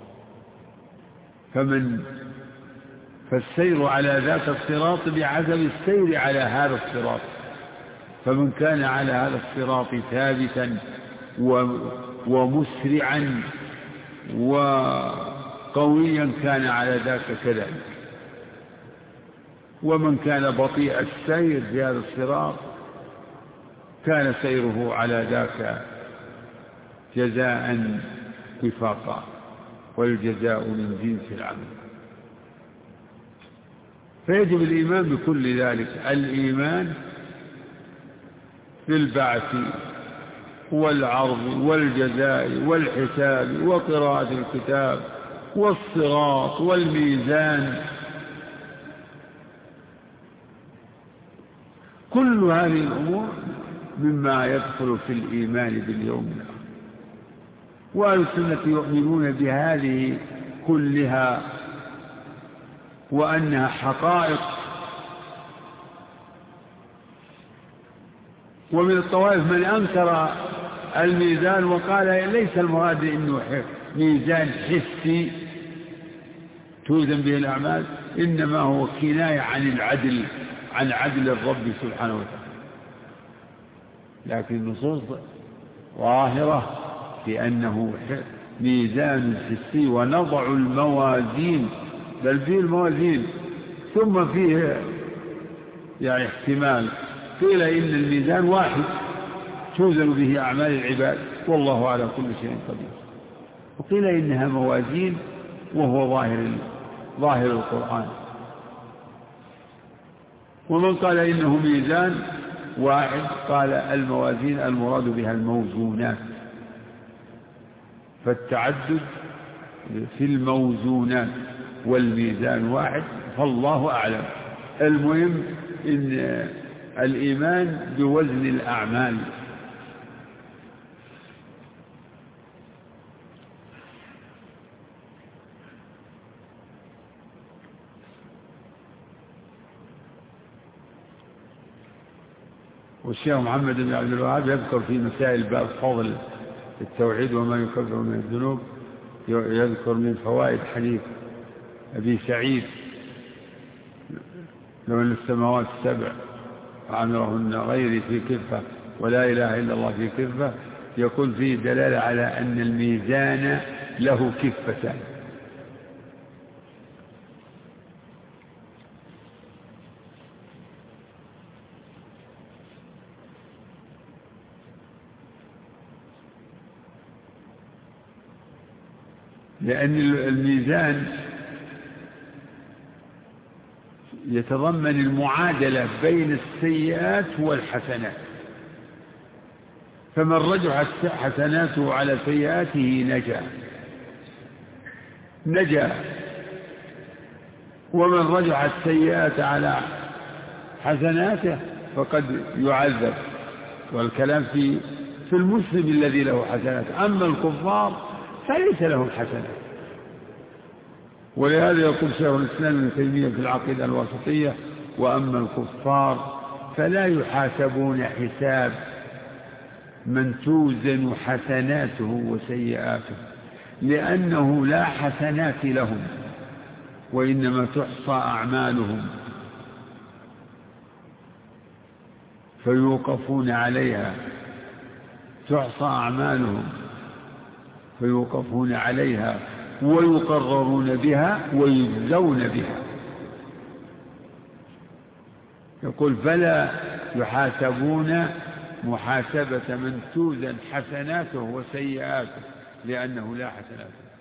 فمن فالسير على ذاك الصراط بحسب السير على هذا الصراط، فمن كان على هذا الصراط ثابتا ومسرعا وقويا كان على ذاك كذلك، ومن كان بطيء السير في هذا الصراط كان سيره على ذاك جزاء وفاقا، والجزاء من جنس العمل. فيجب الإيمان بكل ذلك، الإيمان بالبعث والعرض والجزاء والحساب وقراءة الكتاب والصراط والميزان، كل هذه الأمور مما يدخل في الإيمان باليوم الآخر. وأهل السنة يؤمنون بهذه كلها وأنها حقائق. ومن الطوائف من أنكر الميزان وقال ليس المراد إنه ميزان حسي توزن به الأعمال، إنما هو كناية عن العدل، عن عدل الرب سبحانه وتعالى. لكن النصوص ظاهرة في أنه ميزان حسي. ونضع الموازين، بل فيه الموازين ثم فيه يعني احتمال، قيل إن الميزان واحد توزن به أعمال العباد والله على كل شيء قدير، وقيل إنها موازين وهو ظاهر ظاهر القرآن. ومن قال إنه ميزان واحد قال الموازين المراد بها الموزونات، فالتعدد في الموزونات والميزان واحد، فالله أعلم. المهم إن الإيمان بوزن الأعمال. والشيخ محمد بن عبد الوهاب يذكر في مسائل باب فضل التوحيد وما يكفر من الذنوب، يذكر من فوائد حديث أبي سعيد لو أن السماوات السبع عمرهن غيري في كفة ولا إله إلا الله في كفة، يقول فيه دلالة على أن الميزان له كفتان. لأن الميزان يتضمن المعادلة بين السيئات والحسنات، فمن رجحت حسناته على سيئاته نجا نجا ومن رجح السيئات على حسناته فقد يعذب. والكلام في في المسلم الذي له حسنات، أما الكفار فليس لهم حسنات. ولهذا يقول شيخ الإسلام ابن تيمية في العقيدة الواسطية: وأما الكفار فلا يحاسبون حساب من توزن حسناته وسيئاته، لأنه لا حسنات لهم وإنما تحصى أعمالهم فيوقفون عليها، تحصى أعمالهم فيوقفون عليها ويقررون بها ويجزون بها. يقول: فلا يحاسبون محاسبة من توزن حسناته وسيئاته لأنه لا حسنات.